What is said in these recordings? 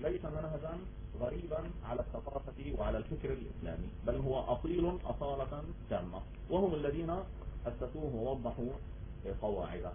ليس منهجا غريبا على الثقافة وعلى الفكر الإسلامي، بل هو أصيل أصالة تامة، وهم الذين أسسوه ووضحوا قواعده.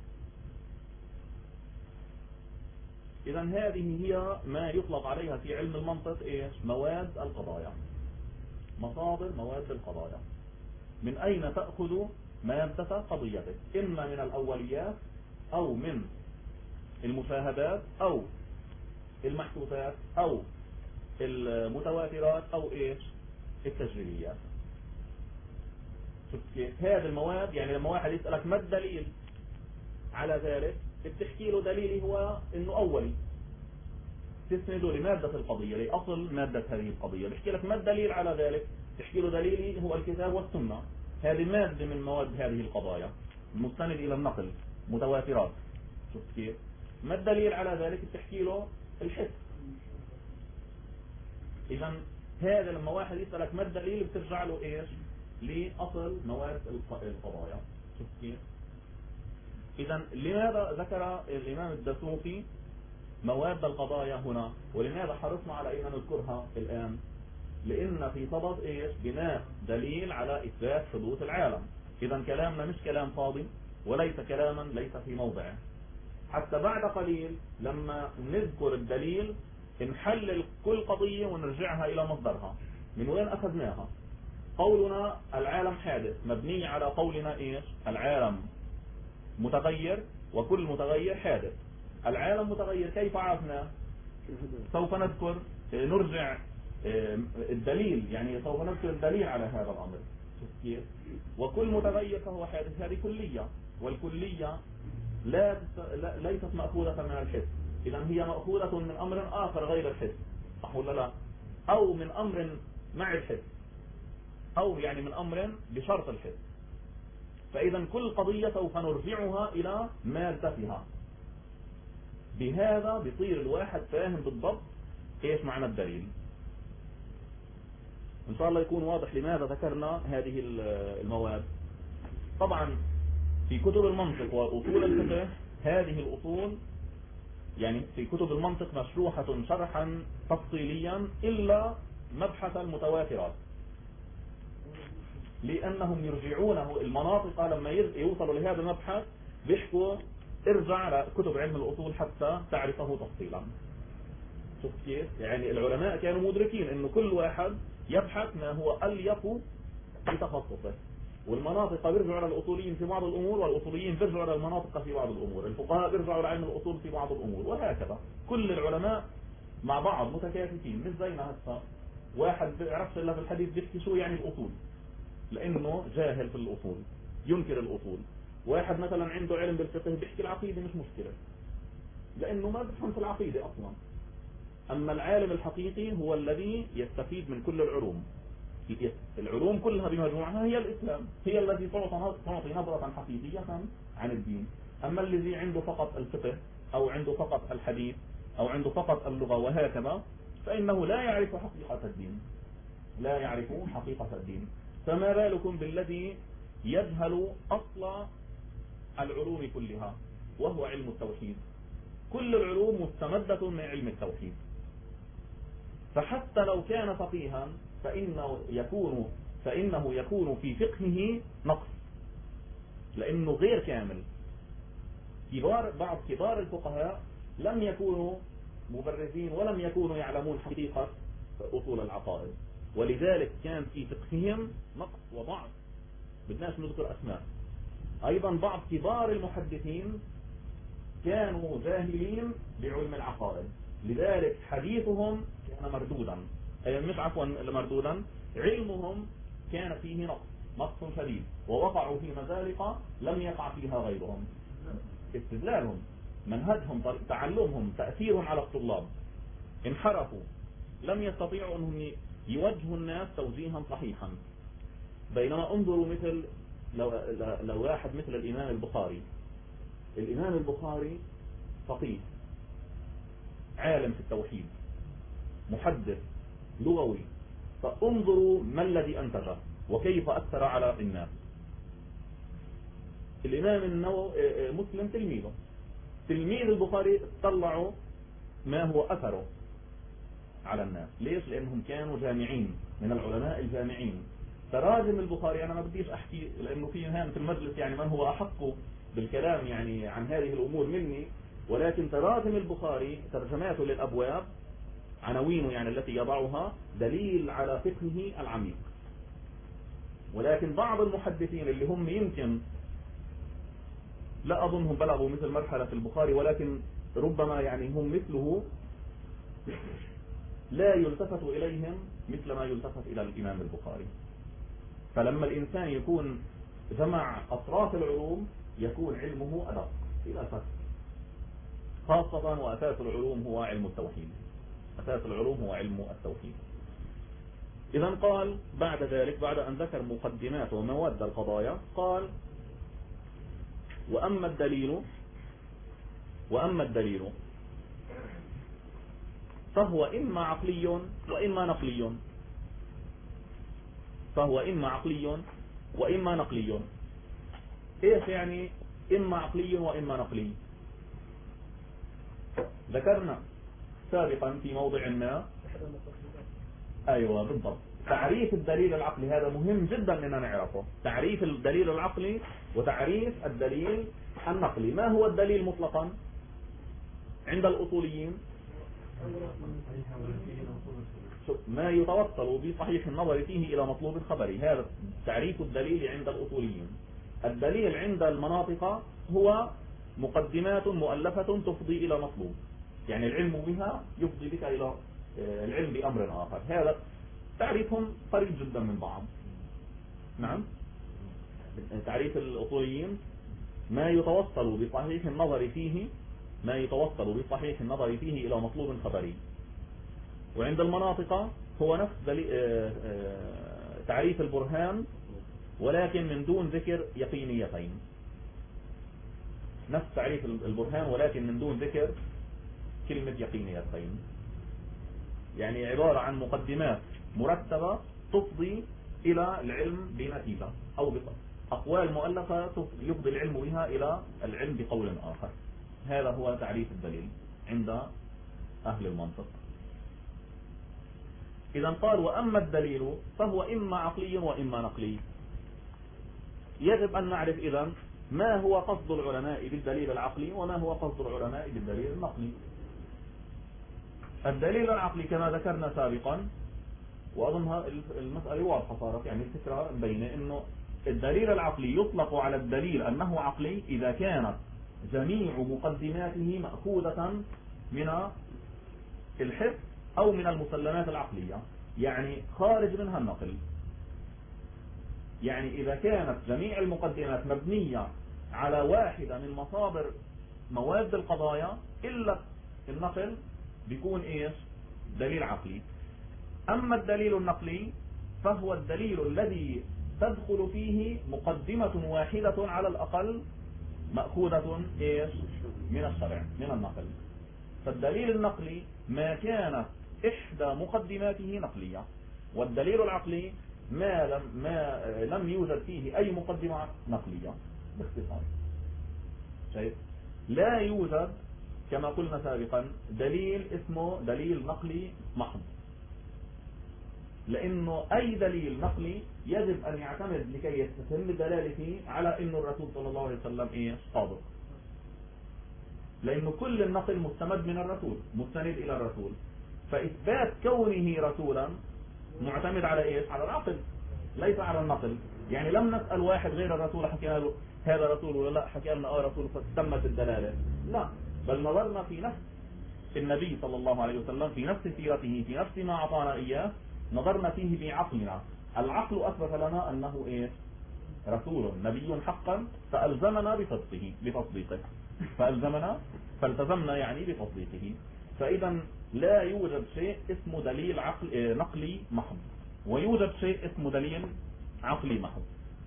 إذا هذه هي ما يطلق عليها في علم المنطق مواد القضايا، مصادر مواد القضايا. من أين تأخذ مادة قضيتك؟ إما من الأوليات أو من المشاهدات أو المحسوسات أو المتواترات أو التجريبيات. شفت كيف؟ هذه المواد، يعني لما واحد يسألك ما الدليل على ذلك، بتحكي له دليلي هو انه اولي، تسنده لمادة القضية، لأصل مادة هذه القضية. بيحكي لك ما الدليل على ذلك، تحكي له دليلي هو الكتاب والسنة. هذه مادة من مواد هذه القضايا، مستند إلى النقل، متواترات. شفت كيف؟ ما الدليل على ذلك، بتحكي له الحس. إذا هذا لما واحد يسألك ما الدليل، بترجع له لأصل مواد القضايا. شفت كيف؟ إذا لماذا ذكر الإمام الدسوقي مواد القضايا هنا، ولماذا حرصنا على أن نذكرها الآن؟ لأن في صدد بناء دليل على إثبات حدوث العالم. إذا كلامنا مش كلام فاضي، وليس كلاما ليس في موضعه. حتى بعد قليل لما نذكر الدليل نحلل كل قضية ونرجعها إلى مصدرها، من وين أخذناها. قولنا العالم حادث مبني على قولنا العالم متغير وكل متغير حادث. العالم متغير، كيف عرفنا؟ سوف نذكر نرجع الدليل، يعني سوف نذكر الدليل على هذا الأمر. كيف؟ وكل متغير فهو حادث، هذه كلية، والكلية ليست مأخوذة من الحس. إذا هي مأخوذة من أمر آخر غير الحس، صح ولا لا؟ أو من أمر مع الحس، أو يعني من أمر بشرط الحس. فإذا كل قضية سوف نرجعها إلى مادتها. بهذا بيصير الواحد فاهم بالضبط ايش معنى الدليل. ان شاء الله يكون واضح لماذا ذكرنا هذه المواد. طبعا في كتب المنطق واصول الفقه هذه الاصول، يعني في كتب المنطق مشروحة شرحا تفصيليا الا مبحث المتواترات، لانهم يرجعونه المناطق لما يوصلوا لهذا المبحث بيحكوا ارجع على كتب علم الاصول حتى تعرفه تفصيلا. شوف كيف؟ يعني العلماء كانوا مدركين انه كل واحد يبحث ما هو اليق بتخصصه، والمناطق بيرجعوا على الاصوليين في بعض الامور، والاصوليين بيرجعوا على المناطق في بعض الامور، الفقهاء بيرجعوا لعلم الاصول في بعض الامور، وهكذا. كل العلماء مع بعض متكاتفين، مش زينا هسه واحد بيعرفش الا في الحديث بيحكي شو يعني الاصول لانه جاهل في الاصول ينكر الاصول. واحد مثلا عنده علم بالفقه بيحكي العقيده مش مشكله لانه ما بيفهم في العقيده اصلا. اما العالم الحقيقي هو الذي يستفيد من كل العلوم. العلوم كلها بمجموعها هي الاسلام، هي التي تعطي نظرة حقيقية عن الدين. اما الذي عنده فقط الفقه او عنده فقط الحديث او عنده فقط اللغة وهكذا، فانه لا يعرف حقيقة الدين، لا يعرف حقيقة الدين. فما بالكم بالذي يجهل اصل العلوم كلها وهو علم التوحيد. كل العلوم مستمدة من علم التوحيد. فحتى لو كان فقيها فإنه يكون في فقهه نقص، لأنه غير كامل. بعض كبار الفقهاء لم يكونوا مبرزين ولم يكونوا يعلمون حقيقة أصول العقائد، ولذلك كان في فقههم نقص وضعف. بدناش نذكر أسماء. أيضا بعض كبار المحدثين كانوا جاهلين بعلم العقائد، لذلك حديثهم كان مردودا، مش عفوا مردودا، علمهم كان فيه نقص شديد، ووقعوا في مزالق لم يقع فيها غيرهم. استدلالهم، منهجهم، تعلمهم، تأثيرهم على الطلاب انحرفوا، لم يستطيعوا انهم يوجهوا الناس توجيها صحيحا. بينما انظروا مثل لو واحد مثل الإمام البخاري. الإمام البخاري فقيه، عالم في التوحيد، محدث، لغوي، فانظروا ما الذي أنتجه وكيف أثر على الناس. الإمام مسلم تلميذ البخاري طلعوا ما هو أثره، على الناس. ليش؟ لأنهم كانوا جامعين، من العلماء الجامعين. تراجم البخاري أنا ما بديش أحكي، لأنه في هنا في المجلس يعني من هو أحق بالكلام يعني عن هذه الأمور مني، ولكن تراجم البخاري ترجماته للأبواب، عناوينه يعني التي يضعها، دليل على فقهه العميق. ولكن بعض المحدثين اللي هم يمكن لا أظنهم بلغوا مثل مرحلة البخاري، ولكن ربما يعني هم مثله، لا يلتفت إليهم مثل ما يلتفت إلى الإمام البخاري. فلما الإنسان يكون جمع أطراف العلوم يكون علمه أدق إلى شك، خاصة وأساس العلوم هو علم التوحيد. أساس العلوم هو علم التوحيد. إذا قال بعد ذلك، بعد أن ذكر مقدمات ومواد القضايا، قال وأما الدليل فهو إما عقلي وإما نقلي. فهو إما عقلي وإما نقلي. إيش يعني إما عقلي وإما نقلي؟ ذكرنا سابقا في موضع ما، أيوة بالضبط، تعريف الدليل العقلي. هذا مهم جدا أننا نعرفه، تعريف الدليل العقلي وتعريف الدليل النقلي. ما هو الدليل مطلقا عند الأصوليين؟ ما يتوصل بصحيح النظر فيه إلى مطلوب خبري، هذا تعريف الدليل عند الأصوليين. الدليل عند المناطق هو مقدمات مؤلفة تفضي إلى مطلوب، يعني العلم بها يفضي بك إلى العلم بأمر آخر. هذا تعريفهم قريب جدا من بعض. نعم، تعريف الأصوليين ما يتوصل بصحيح النظر فيه إلى مطلوب خبري. وعند المناطق هو نفس تعريف البرهان، ولكن من دون ذكر يقينيتين. نفس تعريف البرهان ولكن من دون ذكر كلمة يقينيتين، يعني عبارة عن مقدمات مرتبة تفضي إلى العلم بنتيجة، أو أقوال مؤلفة يفضي العلم بها إلى العلم بقول آخر. هذا هو تعريف الدليل عند أهل المنطق. إذا قال وأما الدليل فهو إما عقلي وإما نقلي. يجب أن نعرف إذن ما هو قصد العلماء بالدليل العقلي وما هو قصد العلماء بالدليل النقلي. الدليل العقلي كما ذكرنا سابقا، وأظنها المسألة واضحة صارت، يعني الفكرة بينه إنه الدليل العقلي يطلق على الدليل أنه عقلي إذا كانت جميع مقدماته مأخوذة من الحس أو من المسلمات العقلية، يعني خارج منها النقل. يعني إذا كانت جميع المقدمات مبنية على واحدة من مصادر مواد القضايا إلا النقل، بيكون إيش؟ دليل عقلي. أما الدليل النقلي فهو الدليل الذي تدخل فيه مقدمة واحدة على الأقل مأخوذة إيش؟ من الشرع، من النقل. فالدليل النقلي ما كانت إحدى مقدماته نقلية، والدليل العقلي ما لم يوجد فيه أي مقدمة نقلية. باختصار شايف؟ لا يوجد كما قلنا سابقا دليل اسمه دليل نقلي محض، لأنه أي دليل نقلي يجب أن يعتمد لكي يتم دلالته على أن الرسول صلى الله عليه وسلم صادق، لأنه كل النقل مستمد من الرسول، مستند إلى الرسول. فإثبات كونه رسولا معتمد على إيش؟ على العقل، ليس على النقل. يعني لم نسأل واحد غير الرسول حكينا له هذا رسول ولا لا، حكي لنا رسول فتمت الدلالة، لا، بل نظرنا في نفس النبي صلى الله عليه وسلم، في نفس سيرته، في نفس ما أعطانا إياه، نظرنا فيه بعقلنا. العقل أثبت لنا أنه إيش؟ رسول نبي حقا، فألزمنا بتصديقه فالتزمنا يعني بتصديقه. فإذا لا يوجد شيء اسمه دليل نقلي محض، ويوجد شيء اسمه دليل عقلي محض.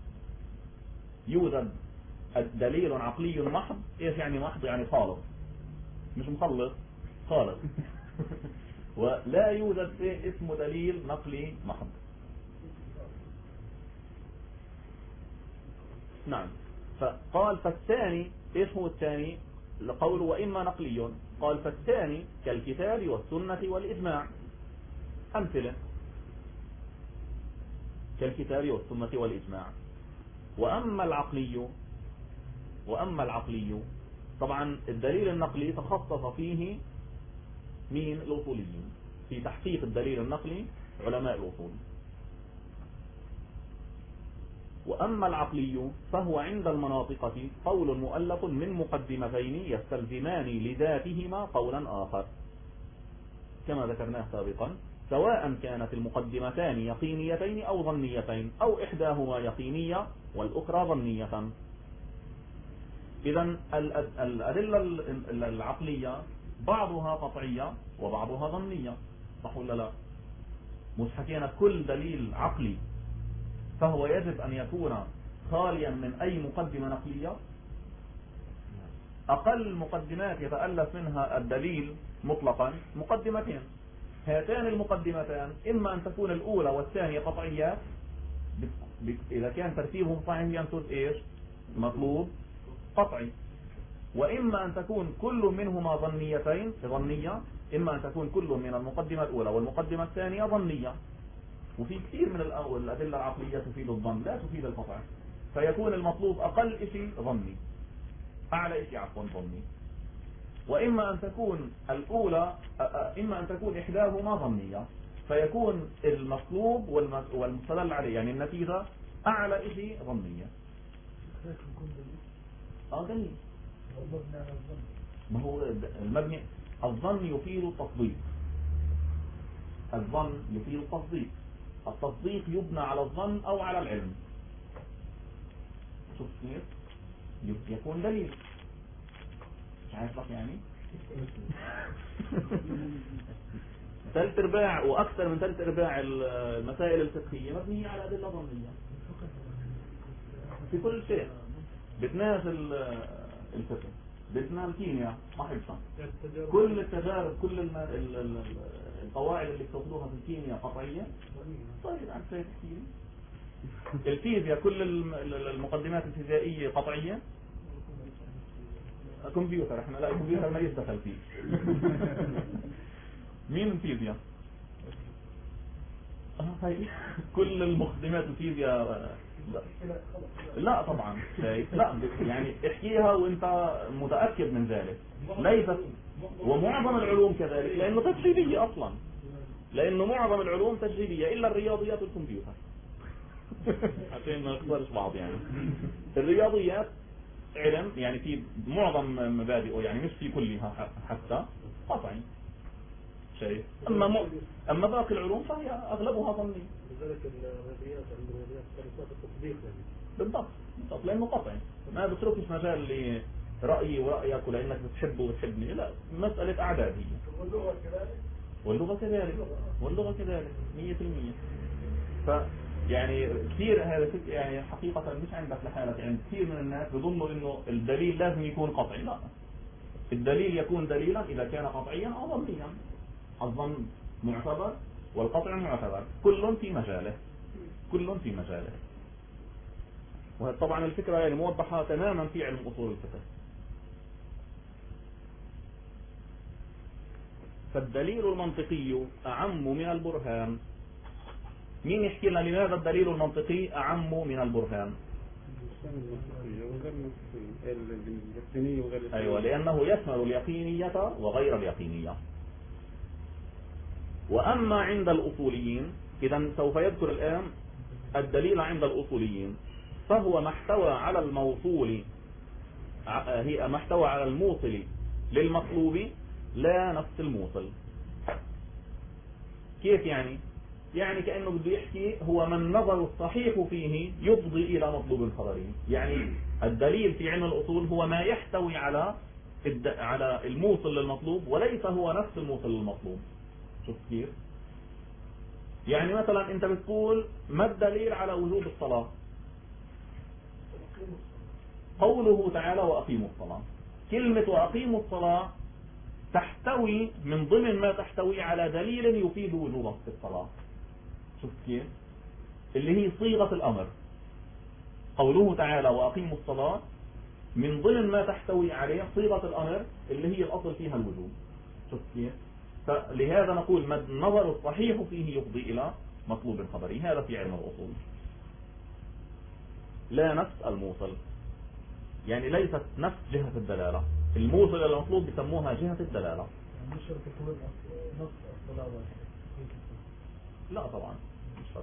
يوجد دليل عقلي محض. ايش يعني محض؟ يعني خالص، مش مخلص، خالص. ولا يوجد شيء اسمه دليل نقلي محض. نعم. فقال فالثاني، ايش هو الثاني؟ لقوله وإما نقلي، قال فالثاني كالكتاب والسنة والإجماع. أمثلة كالكتاب والسنة والإجماع. وأما العقلي طبعا الدليل النقلي تخصص فيه مين؟ الأصوليين، في تحقيق الدليل النقلي علماء الأصول. وأما العقلي فهو عند المناطقة قول مؤلف من مقدمتين يستلزمان لذاتهما قولا آخر كما ذكرناه سابقا، سواء كانت المقدمتان يقينيتين أو ظنيتين، أو إحداهما يقينية والأخرى ظنية. إذن الأدلة العقلية بعضها قطعية وبعضها ظنية، صح ولا لا؟ مش حكينا كل دليل عقلي فهو يجب أن يكون خاليا من أي مقدمة نقلية. أقل مقدمات يتألف منها الدليل مطلقا مقدمتين، هاتان المقدمتان إما أن تكون الأولى والثانية قطعيات، إذا كان ترتيبهم صحيح ينتج إيش؟ مطلوب قطعي. وإما أن تكون كل منهما ظنية، إما أن تكون كل من المقدمة الأولى والمقدمة الثانية ظنية. وفي كثير من الأدلة العقلية تفيد الظن لا تفيد القطع، فيكون المطلوب أقل شيء ظني، أعلى شيء عفوا ظني. وإما أن تكون الأولى إما أن تكون إحداهما ظنية، فيكون المطلوب والمستدل عليه يعني النتيجة أعلى شيء ظنية. دليل. ما هو المبني الظن يفيد التصديق، الظن يفيد التصديق، التصديق يبنى على الظن أو على العلم. شوف كيف يكون دليل، مش عارف يعني ثلاث ارباع واكثر من ثلاث ارباع المسائل الفقهيه مبنيه على ادله ظنيه في كل شيء. بدناش الفقه، بدنا الكيمياء صاحبها، كل التجارب كل القواعد اللي بتاخذوها في الكيمياء قطعيه. طيب عن شيء الفيزياء كل المقدمات الفيزيائيه قطعيه. كمبيوتر احنا لا الكمبيوتر ما يدخل فيه مين الفيزياء؟ كل المقدمات الفيزياء لا طبعا لا يعني احكيها وانت متأكد من ذلك. ليست ومعظم العلوم كذلك لانه تجريبية اصلا، لانه معظم العلوم تجريبية الا الرياضيات والكمبيوتر عشان ما نخسرش بعض. يعني الرياضيات علم يعني في معظم مبادئه يعني مش في كلها حتى قطعي شيء. اما باقي العلوم فهي اغلبها ظني. لذلك الرياضيات التطبيق بالضبط لانه قطعي، ما بتركش مجال لرأيي ورأيك ولانك بتحبه وتحبني، لا مسألة اعداد هي. واللغة كذلك 100%. يعني كثير هذا يعني حقيقة مش عندك لحالك، يعني كثير من الناس بيظنوا انه الدليل لازم يكون قطعي. لا، الدليل يكون دليلا اذا كان قطعيا او ظنيا. الظن معتبر والقطع معتبر، كل في مجاله. وطبعا الفكرة يعني موضحة تماما في علم اصول الفقه. فالدليل المنطقي اعم من البرهان. مين يحكي لنا لماذا الدليل المنطقي اعم من البرهان؟ ايوه لانه يشمل اليقينية وغير اليقينية. واما عند الاصوليين، اذا سوف يذكر الان الدليل عند الاصوليين، فهو ما احتوى على الموصول، هي ما احتوى على الموصل للمطلوب لا نفس الموصل. كيف يعني؟ يعني كأنه بده يحكي هو ما النظر الصحيح فيه يفضي إلى مطلوب خبري. يعني الدليل في علم الأصول هو ما يحتوي على الموصل للمطلوب وليس هو نفس الموصل للمطلوب. شوف كيف؟ يعني مثلا أنت بتقول ما الدليل على وجوب الصلاة؟ قوله تعالى وأقيموا الصلاة. كلمة وأقيموا الصلاة تحتوي من ضمن ما تحتوي على دليل يفيد وجوب الصلاة. شوف كيف؟ اللي هي صيغة الأمر. قوله تعالى وأقيموا الصلاة من ضمن ما تحتوي عليه صيغة الأمر اللي هي الأصل فيها الوجوب. شوف كيف؟ فلهذا نقول ما النظر الصحيح فيه يفضي إلى مطلوب خبري. هذا في علم الأصول. لا نفس الموصل، يعني ليست نفس جهة الدلالة. الموصل إلى المطلوب بسموها جهة الدلالة. مش شرط تكون نص الصلاة. لا طبعا مش شرط.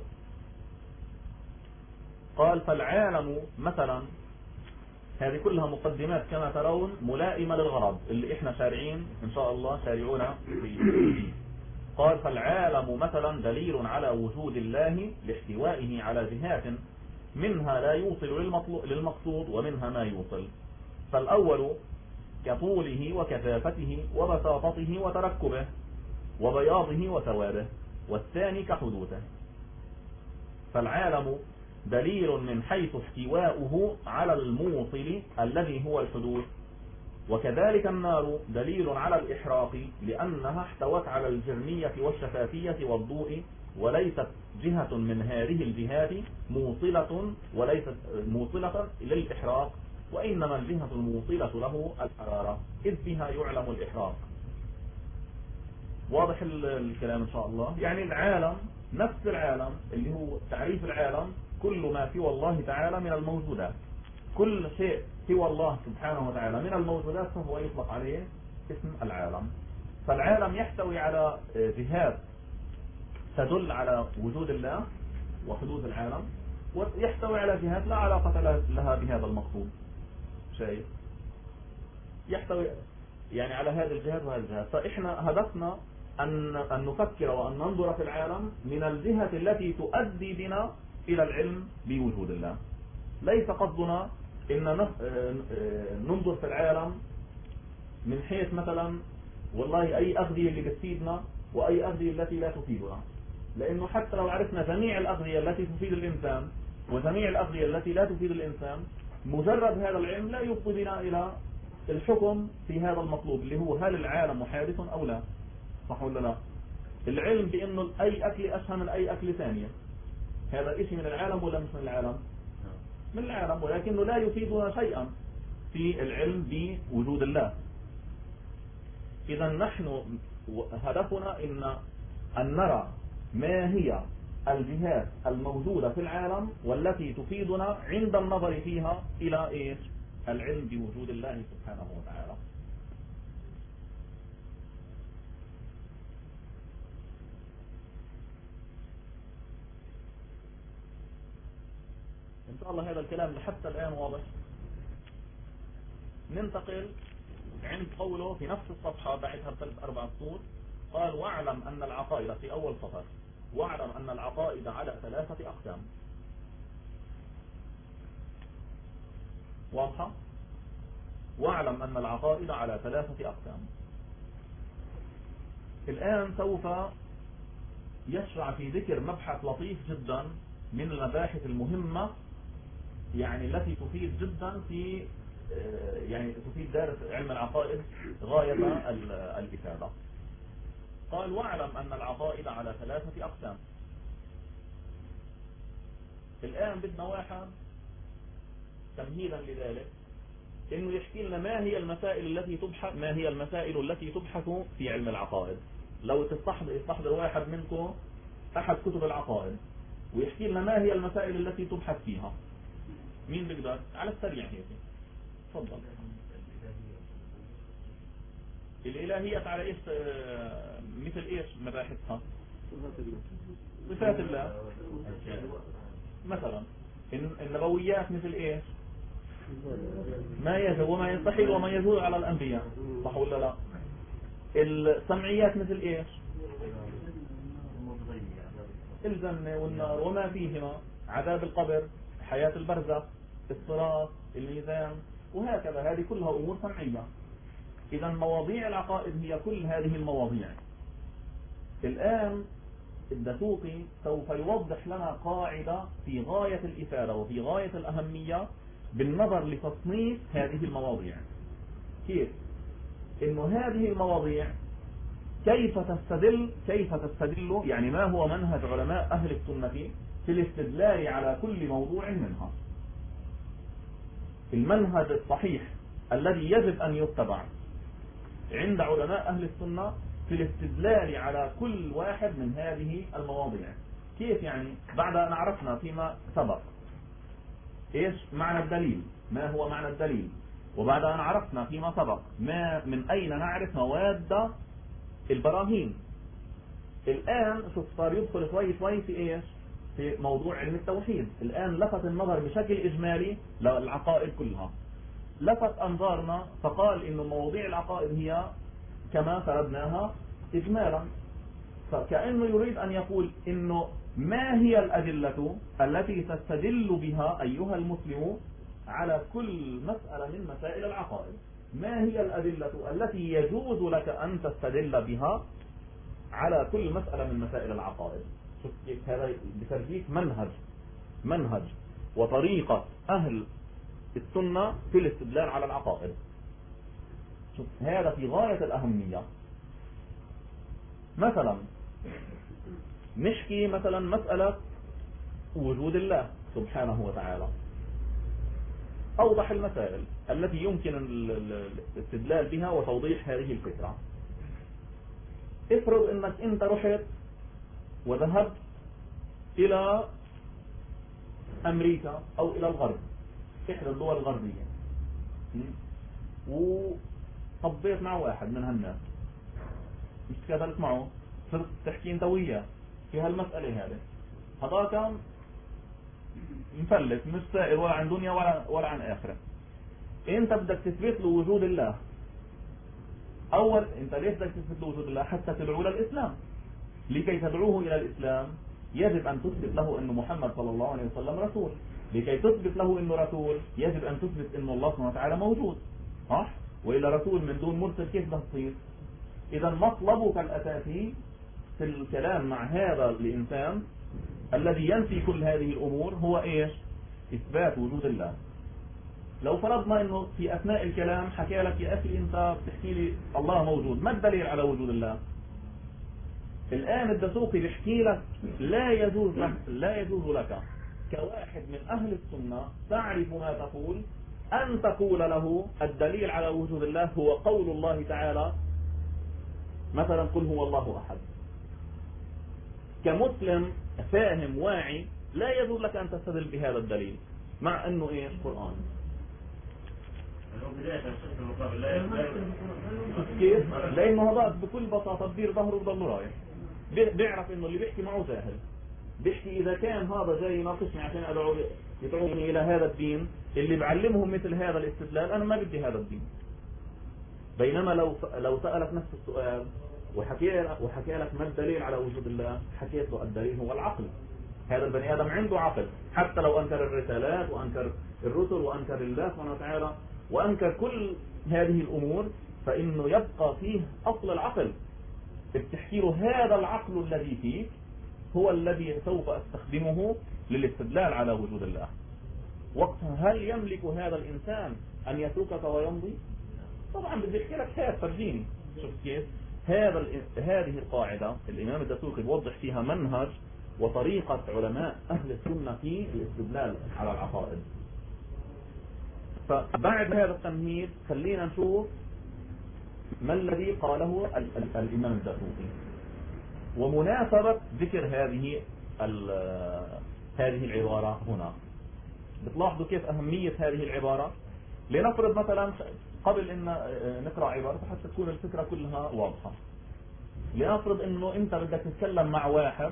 قال فالعالم مثلا، هذه كلها مقدمات كما ترون ملائمة للغرض اللي احنا شارعين ان شاء الله شارعون فيه. قال فالعالم مثلا دليل على وجود الله لاحتوائه على جهات منها لا يوصل للمقصود ومنها ما يوصل. فالأول كطوله وكثافته وبساطته وتركبه وبياضه وسواده، والثاني كحدوثه. فالعالم دليل من حيث احتواؤه على الموصل الذي هو الحدوث، وكذلك النار دليل على الإحراق لأنها احتوت على الجرمية والشفافية والضوء، وليست جهة من هذه الجهات وليست موصلة للإحراق، وإنما الجهة الموصلة له الحرارة، إذ بها يعلم الإحراق. واضح الكلام إن شاء الله. يعني العالم نفس العالم اللي هو تعريف العالم كل ما سوى الله تعالى من الموجودات. كل شيء سوى الله سبحانه وتعالى من الموجودات فهو يطلق عليه اسم العالم. فالعالم يحتوي على جهات تدل على وجود الله وحدوث العالم، ويحتوي على جهات لا علاقة لها بهذا المقصود. شيء يحتوي يعني على هذه الجهات وهذه الجهات. فإحنا هدفنا أن نفكر وأن ننظر في العالم من الجهة التي تؤدي بنا إلى العلم بوجود الله. ليس قصدنا إن ننظر في العالم من حيث مثلا والله أي أغذية اللي بتفيدنا وأي أغذية التي لا تفيدنا، لأنه حتى لو عرفنا جميع الأغذية التي تفيد الإنسان وجميع الأغذية التي لا تفيد الإنسان، مجرد هذا العلم لا يفضي بنا إلى الحكم في هذا المطلوب اللي هو هل العالم حادث أو لا. صح ولا لا؟ العلم بأنه أي أكل أسهل من أي أكل ثانية، هذا إشي من العالم ولا مش من العالم؟ من العالم، ولكنه لا يفيدنا شيئا في العلم بوجود الله. إذا نحن هدفنا أن نرى ما هي الجهات الموجودة في العالم والتي تفيدنا عند النظر فيها إلى إيش؟ العلم بوجود الله سبحانه وتعالى. إن شاء الله هذا الكلام حتى الآن واضح. ننتقل عند قوله في نفس الصفحة بعدها ب3-4 سطور. قال واعلم أن العقائد في أول سطر، واعلم أن العقائد على 3 أقسام. واضحة؟ واعلم أن العقائد على 3 أقسام. الآن سوف يشرع في ذكر مبحث لطيف جدا من المباحث المهمة، يعني التي تفيد جدا في يعني تفيد دارس علم العقائد غاية الإفادة. قال واعلم أن العقائد على 3 أقسام. الآن بدنا واحد تمهيدا لذلك إنه يحكي لنا ما هي المسائل التي تبحث في علم العقائد. لو تستحضر واحد منكم أحد كتب العقائد ويحكي لنا ما هي المسائل التي تبحث فيها، مين بيقدر على السريع هيك؟ تفضل. الإلهية على إيش؟ مثل إيش مباحثها؟ صفات الله مثلا. النبويات مثل إيش؟ ما يجب وما يستحيل وما يجوز على الأنبياء، صح ولا لا؟ السمعيات مثل إيش؟ الجنة والنار وما فيهما، عذاب القبر، حياة البرزخ، الصراط، الميزان، وهكذا. هذه كلها أمور سمعية. إذا مواضيع العقائد هي كل هذه المواضيع. الآن الدسوقي سوف يوضح لنا قاعدة في غاية الإفادة وفي غاية الأهمية بالنظر لتصنيف هذه المواضيع. كيف؟ إنه هذه المواضيع كيف تستدل، يعني ما هو منهج علماء أهل السنة في الاستدلال على كل موضوع منها. المنهج الصحيح الذي يجب أن يتبع عند علماء أهل السنة في الاستدلال على كل واحد من هذه المواضيع. كيف يعني؟ بعد أن عرفنا فيما سبق إيش معنى الدليل، ما هو معنى الدليل، وبعد أن عرفنا فيما سبق ما من أين نعرف مواد البراهين، الآن شوف صار يدخل شوي في إيش؟ في موضوع علم التوحيد. الآن لفت النظر بشكل إجمالي للعقائد كلها، لفت أنظارنا فقال إنه مواضيع العقائد هي كما سردناها إجمالا، فكأنه يريد أن يقول إنه ما هي الأدلة التي تستدل بها أيها المسلم على كل مسألة من مسائل العقائد، ما هي الأدلة التي يجوز لك أن تستدل بها على كل مسألة من مسائل العقائد. شوف كيف هذا بترجيح منهج وطريقة أهل السنة في الاستدلال على العقائد. شوف هذا في غاية الأهمية. مثلا نحكي مثلا مسألة وجود الله سبحانه وتعالى، أوضح المسائل التي يمكن الاستدلال بها وتوضيح هذه الفكرة. افرض انك انت رحت وذهبت الى امريكا او الى الغرب، احدى الدول الغربية، وطبيت مع واحد من هالناس، مش تكادلت معه، صرت تحكي انت وياه في هالمسألة هذه، هذاك مفلس مش سائل ولا عن دنيا ولا عن آخرة. انت بدك تثبت له وجود الله. اول انت ليش بدك تثبت له وجود الله؟ حتى تدعوه الى الاسلام. لكي تدعوه الى الاسلام يجب ان تثبت له انه محمد صلى الله عليه وسلم رسول. لكي تثبت له انه رسول يجب ان تثبت انه الله سبحانه وتعالى موجود، صح؟ والا رسول من دون مرسل كيف ده تصير؟ اذا مطلبك الاساسي في الكلام مع هذا الانسان الذي ينفي كل هذه الامور هو ايش؟ اثبات وجود الله. لو فرضنا انه في اثناء الكلام حكى لك يا اخي انت بتحكي لي الله موجود، ما الدليل على وجود الله؟ الان الدسوقي بيحكي لك لا يجوز لك كواحد من اهل السنة تعرف ما تقول ان تقول له الدليل على وجود الله هو قول الله تعالى مثلا قل هو الله احد. كمسلم فاهم واعي لا يجوز لك ان تستدل بهذا الدليل مع انه ايش؟ قرآن. كيف؟ لانه هذا بكل بساطة بدير ظهره وضل رايح، بيعرف انه اللي بيحكي معه ساهل، بيحكي اذا كان هذا جاي يناقشني عشان يدعوني الى هذا الدين اللي بعلمهم مثل هذا الاستدلال، انا ما بدي هذا الدين. بينما لو سألك نفس السؤال وحكي لك ما الدليل على وجود الله، حكيت له الدليل هو العقل. هذا البني آدم عنده عقل، حتى لو أنكر الرسالات وأنكر الرسل وأنكر الله سبحانه وتعالى وأنكر كل هذه الأمور، فإنه يبقى فيه أصل العقل. بتحكي له هذا العقل الذي فيك هو الذي سوف أستخدمه للاستدلال على وجود الله. وقتها هل يملك هذا الإنسان أن يتركك ويمضي؟ طبعا بدي أحكي لك هذا، فرجيني. شوف كيف هذه القاعدة الإمام الدسوقي بيوضح فيها منهج وطريقة علماء أهل السنة في الاستدلال على العقائد. فبعد هذا التمهيد خلينا نشوف ما الذي قاله الإمام الدسوقي ومناسبة ذكر هذه العبارة هنا. بتلاحظوا كيف أهمية هذه العبارة؟ لنفرض مثلا قبل ان نقرأ عبارة حتى تكون الفكرة كلها واضحة. لنفرض انه انت بدك تتكلم مع واحد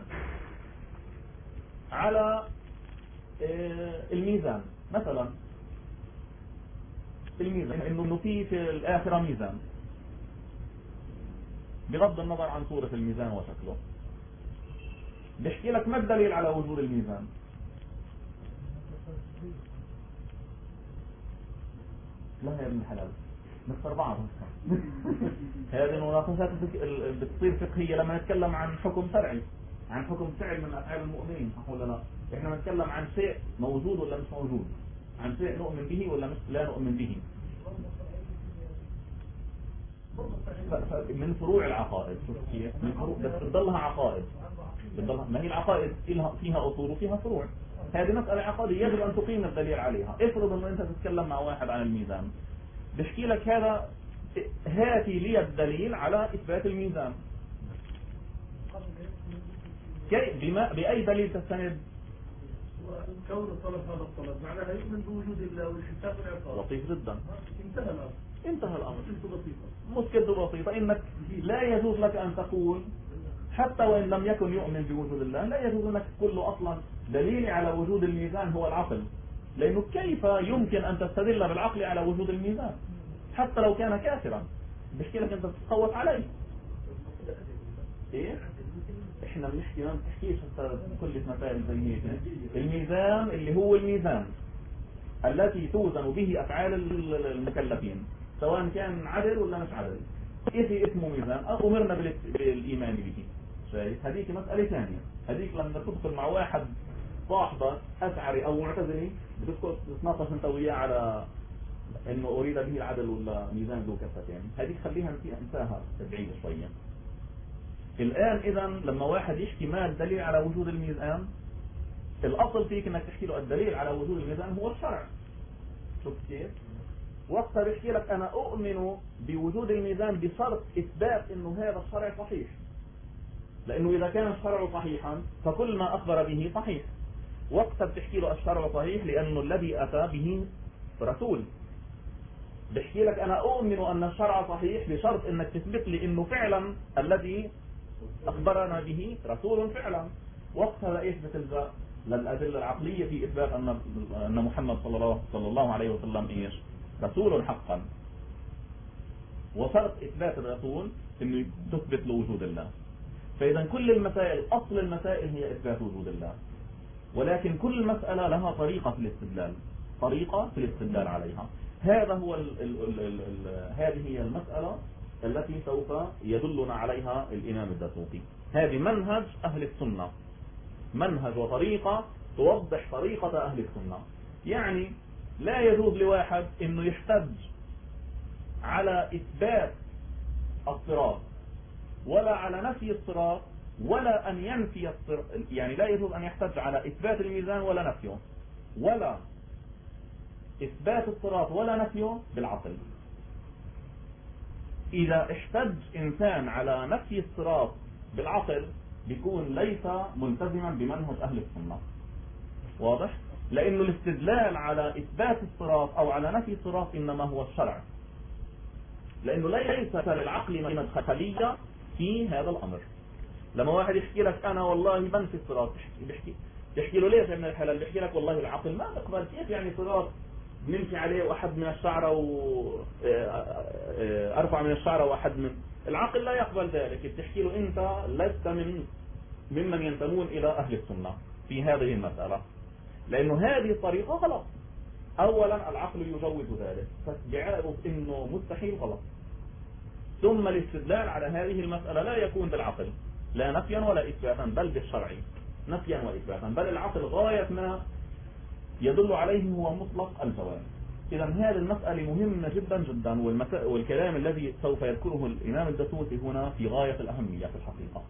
على الميزان مثلا، الميزان انه في الاخرة ميزان، بغض النظر عن صورة الميزان وشكله، بيحكي لك ما الدليل على وجود الميزان؟ لا يا ابن الحلال نخسر بعض. هذه المناقشات بتصير فقهية لما نتكلم عن حكم شرعي، عن حكم فعل من أفعال المؤمنين، صح ولا لا؟ احنا نتكلم عن شيء موجود ولا مش موجود، عن شيء نؤمن به ولا مش لا نؤمن به، من فروع العقائد. شوف كيف من فروع، بس بتضلها عقائد، ما هي العقائد فيها أصول وفيها فروع. هذه مسألة عقدية يجب أن تقيم الدليل عليها. افرض أنه أنت تتكلم مع واحد عن الميزان، بيحكي لك هذا هاتي لي الدليل على إثبات الميزان. بأي دليل تستند؟ كون طلب هذا الطلب معناها يؤمن بوجود الله والحساب والعقاب. لطيف جدا. انتهى الأمر. انتهى الأمر. مشكلته بسيطة. مشكلته بسيطة، إنك لا يجوز لك أن تقول حتى وإن لم يكن يؤمن بوجود الله، لا يجوز أنك تقول له أصلا دليلي على وجود الميزان هو العقل، لأنه كيف يمكن أن تستدل بالعقل على وجود الميزان حتى لو كان كافرا؟ بحكي لك أنت تتصوت عليه. إيه؟ إحنا بنحكي ما بتحكيش كل مسائل زي هيك. الميزان اللي هو الميزان التي توزن به أفعال المكلفين سواء كان عدل ولا مش عدل، إيه اسمه ميزان؟ أمرنا بالإيمان به. شايف؟ هذيك مسألة ثانية. هذيك لما تدخل مع واحد صاحبة أشعري أو معتزلي بتدخل تتناقش أنت وياه على إنه أريد به العدل ولا ميزان ذو كفتين، هذيك خليها انساها بعيدة شوية. الآن إذا لما واحد يحكي ما الدليل على وجود الميزان، الأصل فيك إنك تحكي له الدليل على وجود الميزان هو الشرع. شوف كيف؟ وقتها بيحكي لك أنا أؤمن بوجود الميزان بشرط إثبات إنه هذا الشرع صحيح، لأنه إذا كان الشرع صحيحا فكل ما أخبر به صحيح. وقتها بتحكي له الشرع صحيح لأنه الذي أتى به رسول. بحكي لك أنا أؤمن أن الشرع صحيح بشرط إنك تثبت لي إنه فعلا الذي أخبرنا به رسول فعلا. وقتها إيش بتلجأ؟ للأدلة العقلية في إثبات أن محمد صلى الله عليه وسلم إيش؟ رسول حقا. وشرط إثبات الرسول إنه تثبت له وجود الله. فإذا كل المسائل، أصل المسائل هي إثبات وجود الله، ولكن كل مسألة لها طريقة في الاستدلال، طريقة في الاستدلال عليها. هذا هو هذه هي المسألة التي سوف يدلنا عليها الإمام الدسوقي. هذه منهج أهل السنة، منهج وطريقة توضح طريقة أهل السنة. يعني لا يجوز لواحد إنه يحتج على إثبات الصراط ولا على نفي الصراط ولا أن ينفي الصراط. يعني لا يجوز أن يحتج على إثبات الميزان ولا نفيه، ولا إثبات الصراط ولا نفيه بالعقل. إذا احتج إنسان على نفي الصراط بالعقل بيكون ليس ملتزما بمنهج أهل السنة. واضح؟ لأنه الاستدلال على إثبات الصراط أو على نفي الصراط إنما هو الشرع، لأنه ليس للعقل مدخلية في هذا الأمر. لما واحد يحكي لك أنا والله بنفي الصراط، تحكي له ليش يا ابن الحلال؟ بيحكي لك والله العقل ما بقبل. كيف يعني صراط نمشي عليه واحد من الشعرة وأرفع من الشعرة واحد من العقل لا يقبل ذلك. بتحكي له أنت لست ممن ينتمون إلى أهل السنة في هذه المسألة، لأنه هذه الطريقة غلط. أولا العقل يجوز ذلك، فبيعرف إنه مستحيل غلط. ثم الاستدلال على هذه المسألة لا يكون بالعقل لا نفيا ولا إثباتا، بل بالشرع نفيا وإثباتا، بل العقل غاية ما يدل عليه هو مطلق الجواز. إذا هذه المسألة مهمة جدا جدا، والكلام الذي سوف يذكره الإمام الدسوقي هنا في غاية الأهمية في الحقيقة.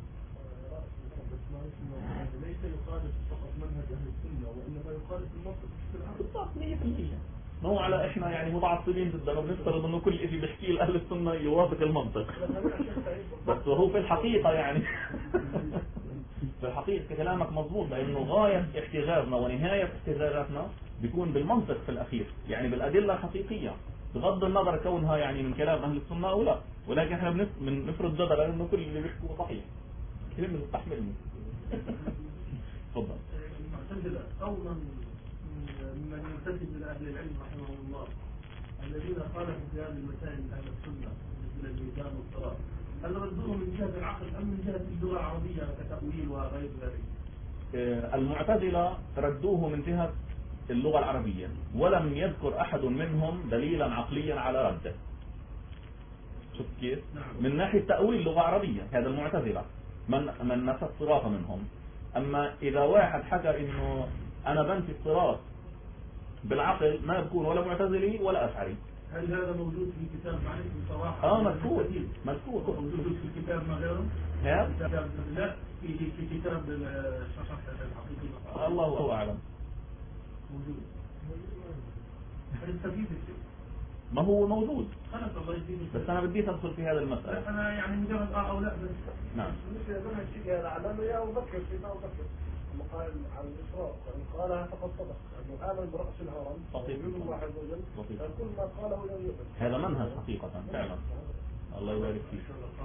ليس يخالف فقط منهج أهل السنة وإنما يخالف المنطق في العقل. بالضبط 100%. ما هو على إحنا يعني متعصبين جدا وبنفترض إنه كل شيء بيحكيه أهل السنة يوافق المنطق، بس وهو في الحقيقة يعني في الحقيقة كلامك مضبوط، لأنه غاية احتجاجنا ونهاية احتجاجاتنا بيكون بالمنطق في الأخير، يعني بالأدلة الحقيقية، بغض النظر كونها يعني من كلام أهل السنة أو لا. ولكن احنا بنفرض جدلا إنه كل اللي بيحكوه صحيح. كلمة مستحملني. تفضل. المعتزلة قولا ممن ينتسب إلى أهل العلم رحمهم الله الذين خالفوا في هذه المسائل أهل السنة مثل الميزان والصراط، هل ردوه من جهة العقل أم من جهة اللغة العربية كتأويل وغير ذلك؟ المعتزلة ردوه من جهة اللغة العربية، ولم يذكر أحد منهم دليلا عقليا على رده. شوف كيف؟ من ناحية تأويل لغة عربية هذا المعتزلة من نفى الصراط منهم. أما إذا واحد حكى إنه أنا بنفي الصراط بالعقل ما بكون ولا معتزلي ولا أشعري. هل هذا موجود في كتاب معرفة بصراحة؟ مذكور موجود في الكتاب ما غيره؟ لا في كتاب الشرح الحقيقي. الله أعلم. موجود. هل التفيد ما هو موجود، خلص الله يجزيك. بس أنا بديت أدخل في هذه المسألة. لا أنا يعني مجرد أو لا بس. نعم. مثل هذا الشيء هذا علمه يا أبو بكر سيدنا أبو بكر لما قال عن الإسراء يعني قالها فقد صدق لأنه آمن برأس الهرم وجود الله عز وجل فكل ما قاله لم يؤمن. هذا منهج حقيقة فعلا. الله يبارك فيك.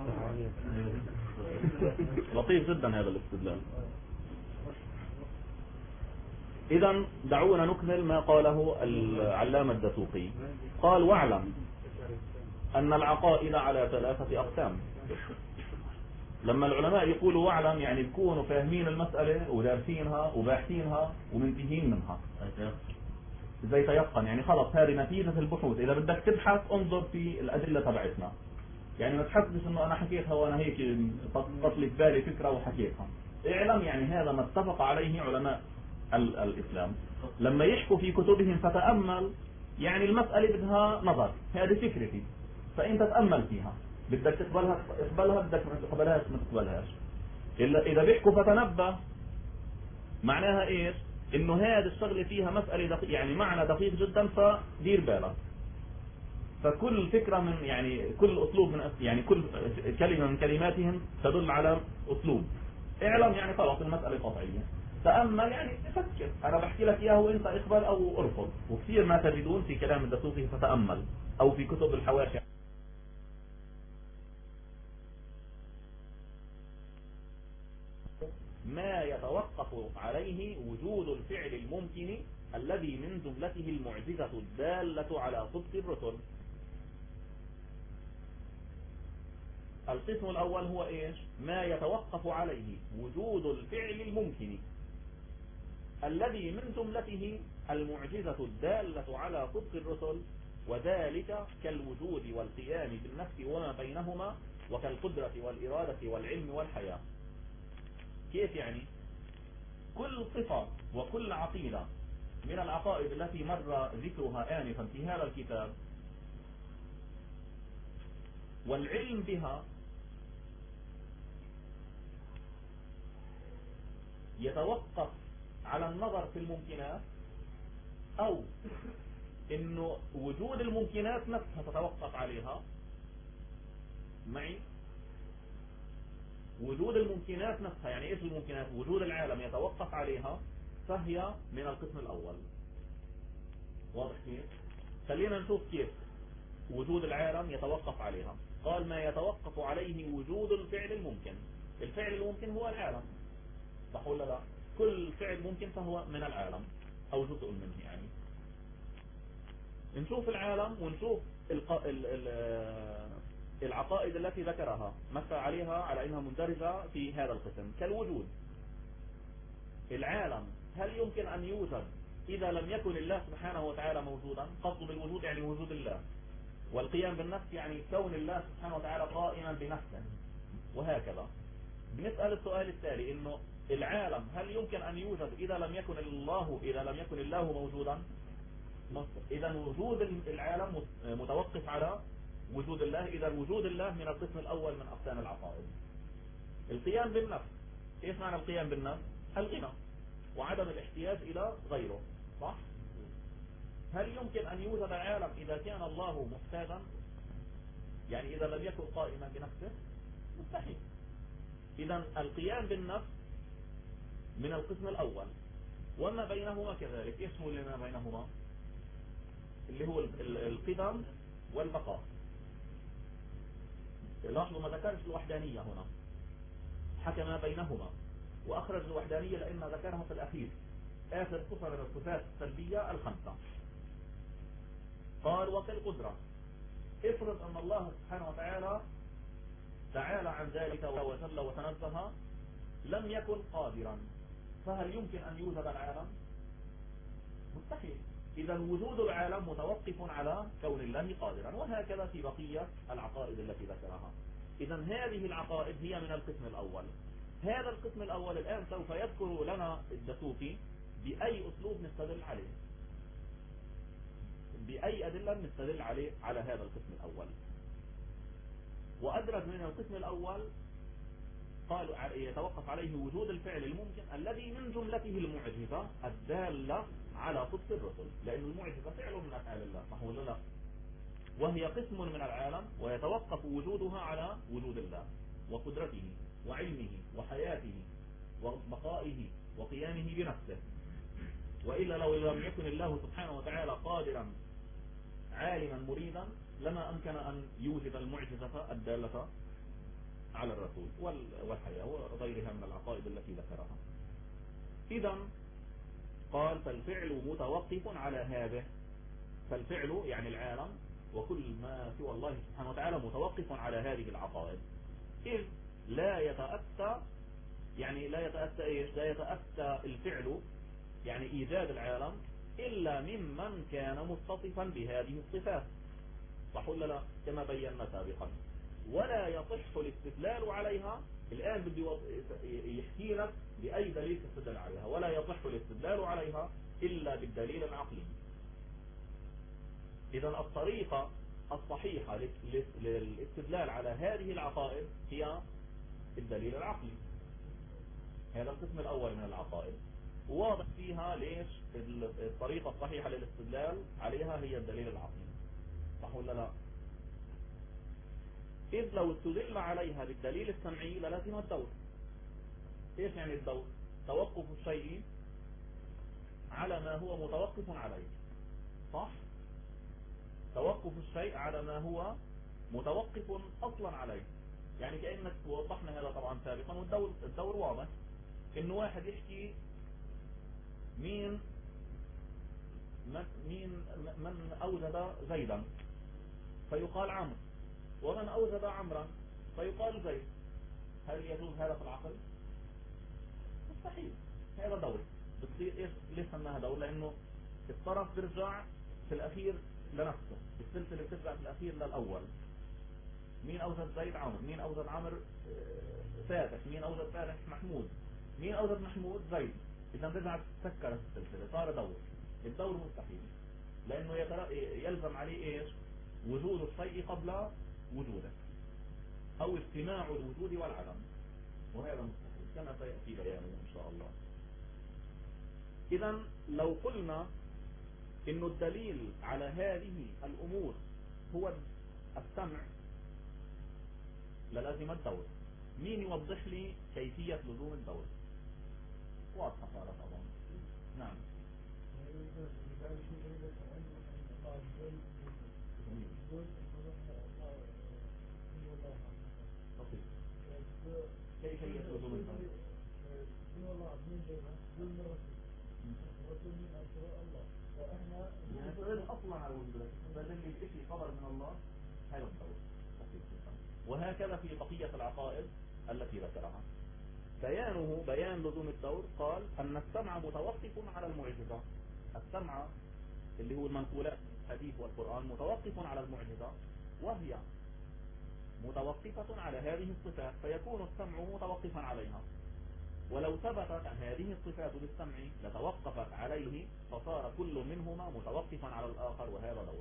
لطيف جدا هذا الاستدلال. إذا دعونا نكمل ما قاله العلامة الدسوقي. قال: واعلم أن العقائد على 3 أقسام. لما العلماء يقولوا واعلم يعني بيكونوا فاهمين المسألة ودارسينها وباحثينها ومنتهين منها. زي تيقن يعني خلص هذه نتيجة البحوث. إذا بدك تبحث انظر في الأدلة تبعتنا. يعني ما تحسش إنه أنا حكيتها وأنا هيك تطلق بالي فكرة وحكيتها. اعلم يعني هذا ما اتفق عليه علماء الإسلام لما يحكوا في كتبهم فتأمل. يعني المسألة بدها نظر، هذه فكرتي فأنت تأمل فيها، بدك تقبلها بدك ما تقبلهاش ما تقبلهاش. إذا بيحكوا فتنبه معناها إيش؟ إنه هذه الشغلة فيها مسألة دقيق يعني معنى دقيق جدا فدير بالك. فكل فكرة من يعني كل أسلوب من يعني كل كلمة من كلماتهم تدل على أسلوب. اعلم يعني خلاص المسألة قطعية. تأمل يعني تفكر، أنا بحكي لك إياه وأنت اقبل أو ارفض. وكثير ما تجدون في كلام الدسوقي فتأمل أو في كتب الحواشي ما يتوقف عليه وجود الفعل الممكن الذي من جملته المعجزة الدالة على صدق الرسل. القسم الأول هو إيش؟ ما يتوقف عليه وجود الفعل الممكن الذي من جملته المعجزة الدالة على صدق الرسل، وذلك كالوجود والقيام بالنفس وما بينهما، وكالقدرة والإرادة والعلم والحياة. كيف يعني؟ كل صفة وكل عقيدة من العقائد التي مر ذكرها آنفا في هذا الكتاب والعلم بها يتوقف على النظر في الممكنات، أو إنه وجود الممكنات نفسها تتوقف عليها. معي؟ وجود الممكنات نفسها يعني إيش الممكنات؟ وجود العالم يتوقف عليها، فهي من القسم الأول. واضح كيف؟ خلينا نشوف كيف وجود العالم يتوقف عليها. قال: ما يتوقف عليه وجود الفعل الممكن. الفعل الممكن هو العالم، صح ولا لا؟ كل فعل ممكن فهو من العالم أو جزء منه. يعني نشوف العالم ونشوف العقائد التي ذكرها مثل عليها على أنها مندرجة في هذا القسم. كالوجود، العالم هل يمكن أن يوجد إذا لم يكن الله سبحانه وتعالى موجودا؟ قصد بالوجود يعني وجود الله، والقيام بالنفس يعني كون الله سبحانه وتعالى قائما بنفسه، وهكذا. بنسأل السؤال التالي: إنه العالم هل يمكن أن يوجد إذا لم يكن الله موجودا؟ إذا وجود العالم متوقف على وجود الله. إذا وجود الله من القسم الأول من أقسام العقائد. القيام بالنفس، إيش معنى القيام بالنفس؟ الغنى وعدم الاحتياج إلى غيره، صح؟ هل يمكن أن يوجد العالم إذا كان الله محتاجا؟ يعني إذا لم يكن قائما بنفسه؟ مستحيل. إذا القيام بالنفس من القسم الأول، وما بينهما كذلك. إيش هو اللي ما بينهما؟ اللي هو القدم والبقاء. لاحظوا ما ذكرش الوحدانية هنا، حكى ما بينهما وأخرج الوحدانية لأن ذكرها في الأخير، آخر صفة من الصفات السلبية الخمسة. قال: وكالقدرة، افرض أن الله سبحانه وتعالى تعالى عن ذلك وجل وتنزه لم يكن قادرا، فهل يمكن أن يوجد العالم؟ مستحيل. إذا وجود العالم متوقف على كون الله قادرا، وهكذا في بقية العقائد التي ذكرها. إذا هذه العقائد هي من القسم الأول. هذا القسم الأول الآن سوف يذكر لنا الدسوقي بأي أسلوب نستدل عليه، بأي أدلة نستدل عليه على هذا القسم الأول. وأدرج من القسم الأول قالوا يتوقف عليه وجود الفعل الممكن الذي من جملته المعجزة الدالة على صدق الرسل، لأن المعجزة فعل من أفعال الله، صح ولا لا؟ وهي قسم من العالم ويتوقف وجودها على وجود الله وقدرته وعلمه وحياته وبقائه وقيامه بنفسه. وإلا لو لم يكن الله سبحانه وتعالى قادرا عالما مريدا لما أمكن أن يوجد المعجزة الدالة على الرسول والحياة وغيرها من العقائد التي ذكرها. إذا قال فالفعل متوقف على هذا. فالفعل يعني العالم وكل ما سوى الله سبحانه وتعالى متوقف على هذه العقائد، إذ لا يتأتى لا يتأتى الفعل يعني إيجاد العالم إلا ممن كان متصفا بهذه الصفات، صح ولا لا؟ كما بينا سابقا. ولا يصح الاستدلال عليها. الآن بدي يحكي لك بأي دليل تستدل عليها. ولا يصح الاستدلال عليها إلا بالدليل العقلي. إذا الطريقة الصحيحة للاستدلال على هذه العقائد هي الدليل العقلي. هذا القسم الأول من العقائد، واضح فيها ليش الطريقة الصحيحة للاستدلال عليها هي الدليل العقلي، صح ولا لا؟ إذ لو استدل عليها بالدليل السمعي للازم الدور. إيش يعني الدور؟ توقف الشيء على ما هو متوقف عليه، صح؟ توقف الشيء على ما هو متوقف أصلا عليه. يعني كأنك وضحنا هذا طبعا سابقا، والدور واضح. إنه واحد يحكي مين أوجد زيدا فيقال عمرو، ومن أوجد عمرا فيقال زيد. هل يجوز هذا في العقل؟ مستحيل. هذا دور. بتصير إيش ليش سماها دور؟ لأنه الطرف بيرجع في الأخير لنفسه، السلسلة بترجع في الأخير للأول. مين أوجد زيد؟ عمرو. مين أوجد عمرو؟ فاتح. مين أوجد فاتح؟ محمود. مين أوجد محمود؟ زيد. إذا رجعت تسكرت السلسلة صار دور. الدور مستحيل لأنه يلزم عليه إيش؟ وجود الشيء قبل وجوده، أو اجتماع الوجود والعدم، وهذا مستحيل كما سيأتي بيانه إن شاء الله. إذا لو قلنا إنه الدليل على هذه الأمور هو السمع للازم الدور. مين يوضح لي كيفية لزوم الدور؟ واضحة صارت أظن. نعم. كيفية لزوم الدور؟ يستدل أصلا على وجود الله، يستدل بشيء خبر من الله، هذا الدور. وهكذا في بقية العقائد التي ذكرها. بيان لزوم الدور قال أن السمع متوقف على المعجزة. السمع اللي هو المنقولات الحديث والقرآن متوقف على المعجزة، وهي متوقفة على هذه الصفات، فيكون السمع متوقفا عليها. ولو ثبتت هذه الصفات بالسمع لتوقفت عليه، فصار كل منهما متوقفا على الآخر، وهذا دور.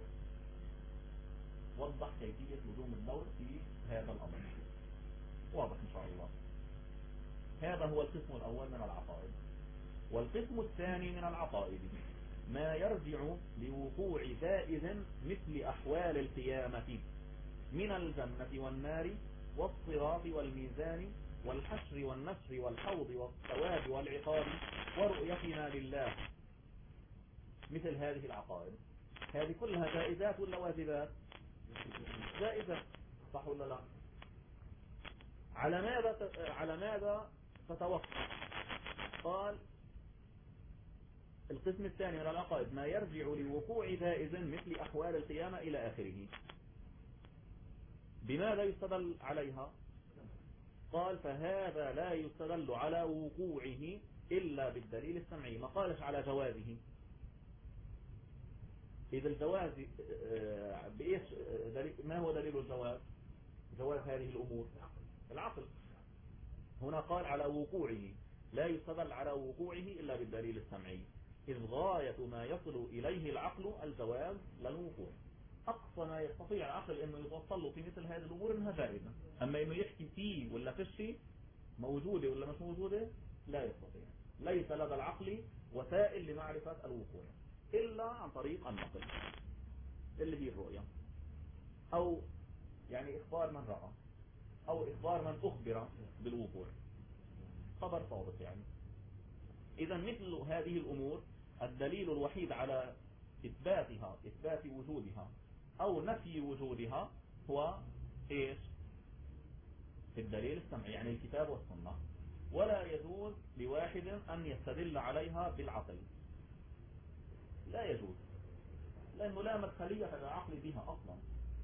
وضح كيفية لزوم الدور في هذا الأمر، واضح إن شاء الله. هذا هو القسم الأول من العقائد. والقسم الثاني من العقائد ما يرجع لوقوع جائز مثل أحوال القيامة من الجنة والنار والصراط والميزان والحشر والنشر والحوض والثواب والعقاب ورؤيتنا لله. مثل هذه العقائد، هذه كلها جائزات ولا واجبات؟ جائزات، صح ولا لا؟ على ماذا تتوقف؟ قال القسم الثاني من العقائد ما يرجع لوقوع جائز مثل أحوال القيامة إلى آخره. بماذا يستدل عليها؟ قال فهذا لا يستدل على وقوعه إلا بالدليل السمعي. ما قالش على جوازه. إذا الجواز بإيش ما هو دليل الجواز؟ جواز هذه الأمور العقل. هنا قال على وقوعه، لا يستدل على وقوعه إلا بالدليل السمعي، إذ غاية ما يصل إليه العقل الجواز للوقوع. أقصى ما يستطيع العقل إنه يوصل له في مثل هذه الأمور إنها جائزة، أما إنه يحكي فيه ولا فيش موجودة ولا مش موجودة لا يستطيع. ليس لدى العقل وسائل لمعرفة الوقوع إلا عن طريق النقل اللي هي الرؤية. أو يعني إخبار من رأى، أو إخبار من أخبر بالوقوع، خبر صادق يعني. إذا مثل هذه الأمور الدليل الوحيد على إثباتها، إثبات وجودها أو نفي وجودها، هو إيش؟ الدليل السمعي، يعني الكتاب والسنة. ولا يجوز لواحد أن يستدل عليها بالعقل، لا يجوز، لأنه لا مدخلية للعقل بها أصلا.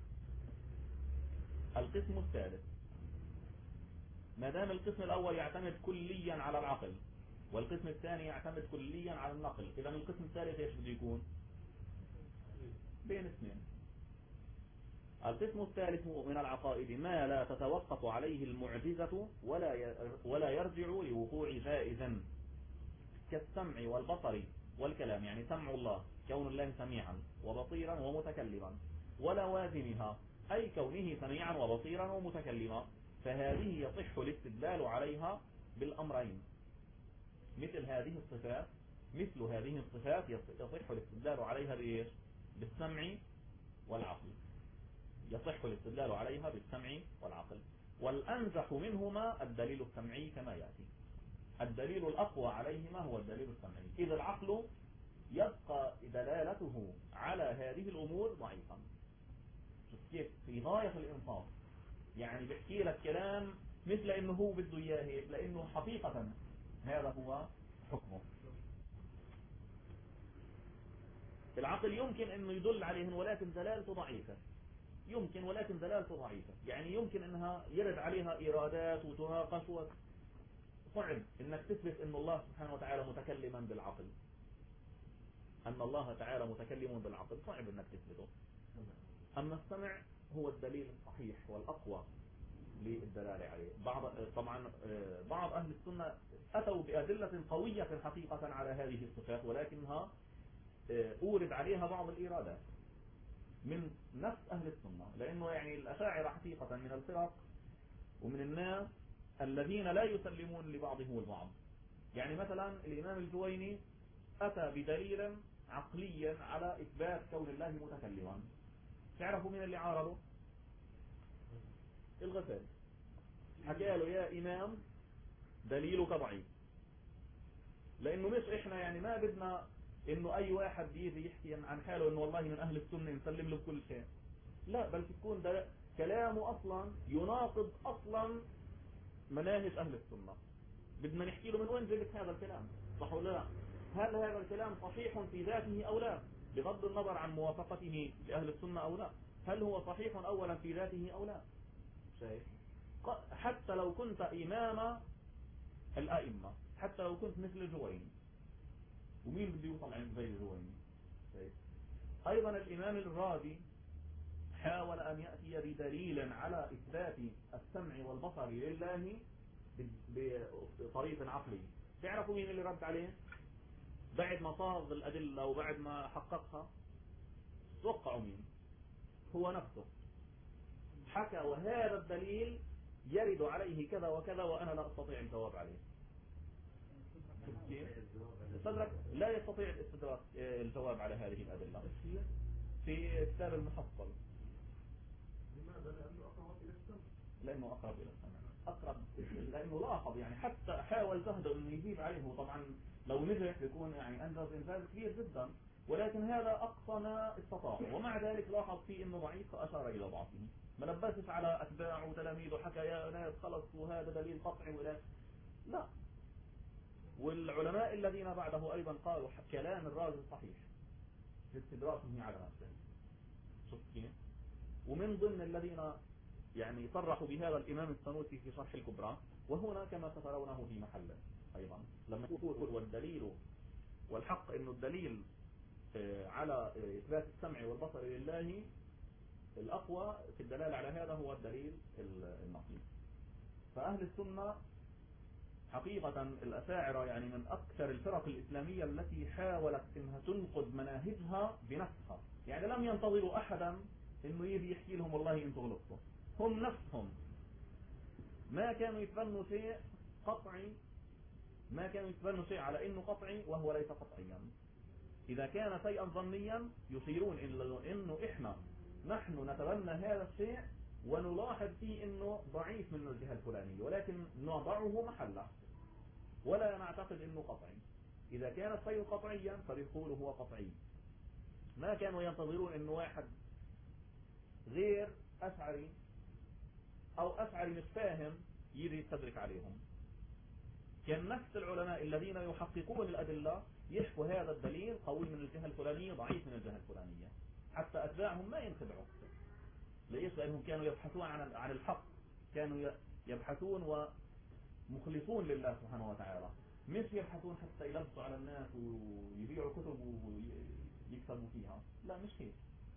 القسم الثالث، ما دام القسم الأول يعتمد كليا على العقل والقسم الثاني يعتمد كليا على النقل، إذا القسم الثالث ايش بده يكون؟ بين اثنين. القسم الثالث من العقائد ما لا تتوقف عليه المعجزة ولا يرجع لوقوع جائز، كالسمع والبصر والكلام، يعني سمع الله كون الله سميعا وبصيرا ومتكلما، ولوازمها أي كونه سميعا وبصيرا ومتكلما، فهذه يصح الاستدلال عليها بالأمرين. مثل هذه الصفات يصح الاستدلال عليها بإيش؟ بالسمع والعقل، يصح الاستدلال عليها بالسمع والعقل. والأنزح منهما الدليل السمعي كما يأتي. الدليل الأقوى عليهما هو الدليل السمعي، إذا العقل يبقى دلالته على هذه الأمور ضعيفا. كيف؟ في غاية الإنصاف، يعني بحكي لك كلام مثل إنه هو بده إياه هيك، لأنه حقيقة هذا هو حكمه. العقل يمكن إنه يدل عليهن ولكن دلالته ضعيفة، يمكن، ولكن دلالته ضعيفة، يعني يمكن إنها يرد عليها إيرادات وتناقش، صعب إنك تثبت إن الله سبحانه وتعالى متكلما بالعقل، أن الله تعالى متكلم بالعقل صعب إنك تثبته. أما السمع هو الدليل الصحيح والأقوى للدلالة عليه. طبعا بعض أهل السنة أتوا بأدلة قوية حقيقة على هذه الصفات، ولكنها أورد عليها بعض الإيرادات من نفس أهل السنة، لأنه يعني الأشاعرة حقيقة من الفرق ومن الناس الذين لا يسلمون لبعضهم البعض. يعني مثلا الإمام الجويني أتى بدليل عقليا على إثبات كون الله متكلما، تعرفوا من اللي عارضه؟ الغزالي. حكى له يا إمام دليلك ضعيف، لأنه مش إحنا يعني ما بدنا إنه أي واحد بيجي يحكي عن حاله إنه والله من أهل السنة نسلم له بكل شيء، لا، بل تكون كلامه أصلا يناقض أصلا مناهج أهل السنة. بدنا نحكي له من وين جبت هذا الكلام، صح ولا لا؟ هل هذا الكلام صحيح في ذاته أو لا، بغض النظر عن موافقته لأهل السنة أو لا، هل هو صحيح أولا في ذاته أو لا؟ شايف؟ حتى لو كنت إمام الأئمة، حتى لو كنت مثل الجويني، ومين بده يوصل عند زي الجويني؟ شايف؟ أيضا الإمام الرازي حاول أن يأتي بدليل على إثبات السمع والبصر لله بطريق عقلي. تعرفوا مين اللي رد عليه بعد ما صاغ الأدلة وبعد ما حققها؟ توقعوا مين؟ هو نفسه حكى وهذا الدليل يرد عليه كذا وكذا وأنا لا أستطيع الجواب عليه. استدرك لا يستطيع الاستدراك الجواب على هذه الأدلة في كتاب المحصل. لماذا؟ لأنه أقرب إلى السمع. لأنه أقرب إلى السمع، أقرب، لأنه لاحظ يعني حتى حاول جهده أنه يجيب عليه، طبعا لو نجح بيكون يعني أنجز إنجاز كبير جدا، ولكن هذا أقصى ما استطاع، ومع ذلك لاحظ فيه أنه ضعيف فأشار إلى ضعفه، ما لبسش على أتباعه وتلاميذه حكى يا ناس خلص وهذا دليل قطعي ولا لا. والعلماء الذين بعده أيضا قالوا كلام الرازي صحيح في استدراكه على نفسه. شوف كيف؟ ومن ضمن الذين يعني صرحوا بهذا الإمام السنوسي في شرح الكبرى، وهنا كما سترونه في محله أيضا، لما يقول والدليل والحق إنه الدليل على إثبات السمع والبصر لله الأقوى في الدلالة على هذا هو الدليل النقلي. فأهل السنة حقيقة الأشاعرة يعني من أكثر الفرق الإسلامية التي حاولت إنها تنقض مناهجها بنفسها، يعني لم ينتظروا أحدا إنه يجي يحكي لهم والله أنتم غلطتوا، هم نفسهم ما كانوا يتبنوا شيء قطعي، ما كانوا يتبنوا شيء على إنه قطعي وهو ليس قطعيا. إذا كان شيئا ظنيا يشيرون إنه إحنا نحن نتبنى هذا الشيء ونلاحظ فيه انه ضعيف من الجهة الفلانية، ولكن نضعه محله ولا نعتقد انه قطعي. اذا كان الشيء قطعيا فبيقولوا هو قطعي. ما كانوا ينتظرون انه واحد غير اشعري او اشعري مش فاهم يجي يستدرك عليهم. كان نفس العلماء الذين يحققون الادلة يحكوا هذا الدليل قوي من الجهة الفلانية ضعيف من الجهة الفلانية، حتى اتباعهم ما ينخدعوا. ليش؟ لانهم كانوا يبحثون عن الحق، كانوا يبحثون ومخلصون لله سبحانه وتعالى، مش يبحثون حتى يلبسوا على الناس ويبيعوا كتب ويكسبوا فيها. لا، مش هيك.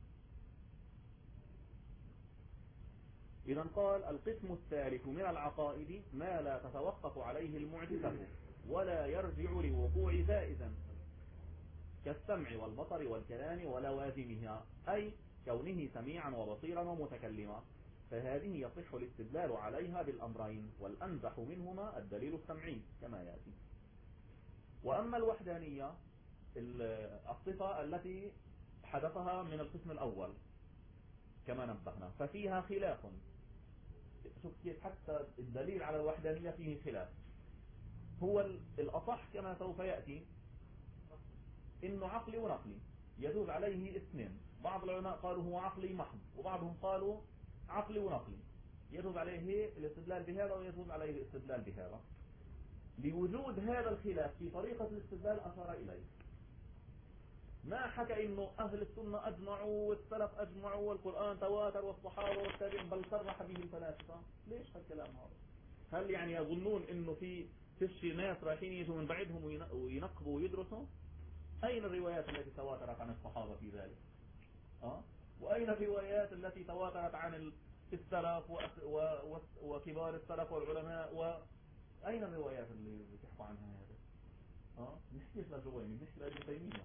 إذا قال القسم الثالث من العقائد ما لا تتوقف عليه المعجزة ولا يرجع لوقوع زائدا كالسمع والبصر والكلام ولوازمها، أي كونه سميعا وبصيرا ومتكلما، فهذه يصح الاستدلال عليها بالأمرين، والأنزح منهما الدليل السمعي كما يأتي. وأما الوحدانية الصفة التي حدثها من القسم الأول كما نبهنا ففيها خلاف. شوف كيف حتى الدليل على الوحدانية فيه خلاف. هو الأصح كما سوف يأتي إنه عقلي ونقلي يجوز عليه اثنين. بعض العلماء قالوا هو عقلي محض، وبعضهم قالوا عقلي ونقلي يجوز عليه الاستدلال بهذا ويجوز عليه الاستدلال بهذا. لوجود هذا الخلاف في طريقة الاستدلال أشار إليه. ما حكى إنه أهل السنة أجمعوا والسلف أجمعوا والقرآن تواتر والصحابة والتابعين، بل صرح به الفلاسفة. ليش هالكلام هذا؟ هل يعني يظنون إنه في ناس رايحين يجوا من بعدهم وينقبوا ويدرسوا؟ أين الروايات التي تواترت عن الصحابة في ذلك؟ وأين الروايات التي تواترت عن السلف وكبار السلف والعلماء؟ وأين الروايات اللي بتحكوا عنها هذا؟ نحكي للجويني، نحكي لابن تيمية.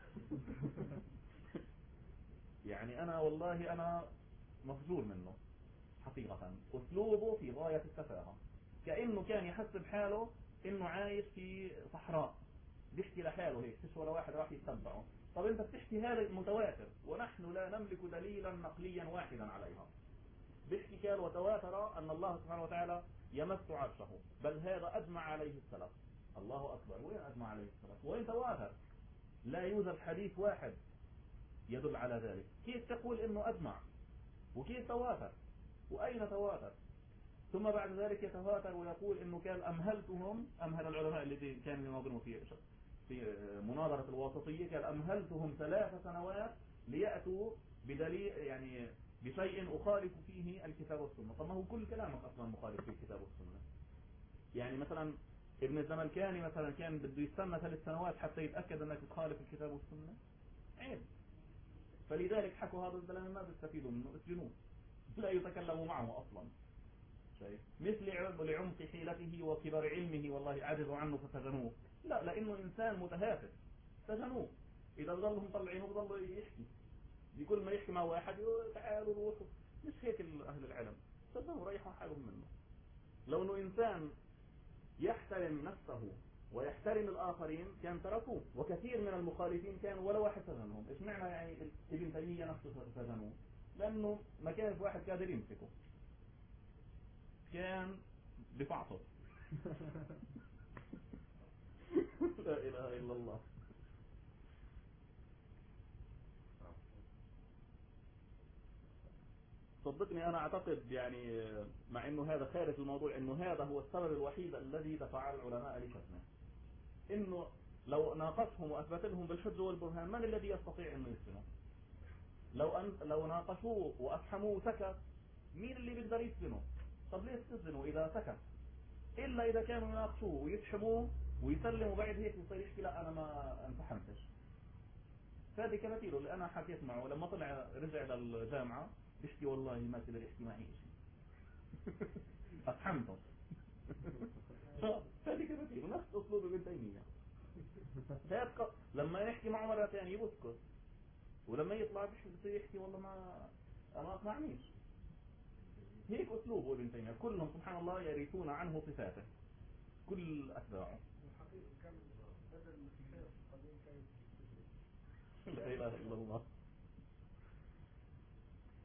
يعني أنا والله أنا مفجور منه حقيقة. أسلوبه في غاية التفاهة، كأنه كان يحسب حاله إنه عايش في صحراء، بيحكي لحاله هيك، فيش ولا واحد راح يتبعه. طب أنت بتحكي هذا متواتر ونحن لا نملك دليلا نقليا واحدا عليها. بيحكي قال وتواتر أن الله سبحانه وتعالى يمس عرشه، بل هذا أجمع عليه السلف. الله أكبر، وين أجمع عليه السلف؟ وين تواتر؟ لا يوجد حديث واحد يدل على ذلك. كيف تقول إنه أجمع؟ وكيف تواتر؟ وأين تواتر؟ ثم بعد ذلك يتواتر ويقول إنه كان أمهل العلماء الذي كانوا يناظرون في مناظرة الواسطية، قال أمهلتهم 3 سنوات ليأتوا بدليل، يعني بشيء أخالف فيه الكتاب والسنة. طب ما هو كل كلامك أصلا مخالف في الكتاب والسنة. يعني مثلا ابن الزملكاني مثلا كان بده يستنى 3 سنوات حتى يتأكد أنك تخالف الكتاب والسنة. عيب. فلذلك حكوا هذا الكلام ما بيستفيدوا منه، اسجنوه، لا يتكلموا معه أصلا. مثل لعمق حيلته وكبر علمه والله عجزوا عنه فسجنوه. لا، لانه انسان متهافت سجنوه. اذا ظلهم مطلعينه بضلوا يحكي، بكل ما يحكي مع واحد تعالوا روحوا. مش هيك اهل العلم، سجنوه ريحوا حالهم منه. لو انه انسان يحترم نفسه ويحترم الاخرين كان تركوه، وكثير من المخالفين كانوا ولا واحد سجنهم. ايش معنى يعني ابن تيمية نفسه سجنوه؟ لانه ما كان في واحد قادر يمسكه، كان بفعصه. لا إله إلا الله. صدقني أنا أعتقد يعني مع أنه هذا خارج الموضوع، أنه هذا هو السبب الوحيد الذي دفع العلماء لشتمه. أنه لو ناقشهم وأثبت لهم بالحجة والبرهان من الذي يستطيع أنه يسجنه؟ لو ناقشوه وأفحموه وسكت، مين اللي بيقدر يسجنه؟ طب ليه تسجنوا إذا سكت؟ إلا إذا كانوا يناقشوه ويفحموه ويسلموا بعد هيك يصير يحكي لا أنا ما انفحمتش. فهذه كثير اللي أنا حكيت معه لما طلع رجع للجامعة بيحكي والله ما تقدر يحكي معي شيء. أفحمته. هذه كثير نفس أسلوب ابن تيمية. لما يحكي معه مرة ثانية يسكت، ولما يطلع بيصير يحكي والله ما أقنعنيش. هيك أسلوبه ابن تيمية. كلهم سبحان الله يرثون عنه صفاته، كل أتباعه. الحقيقة كان بدل الخير القديم كان لا إله إلا الله.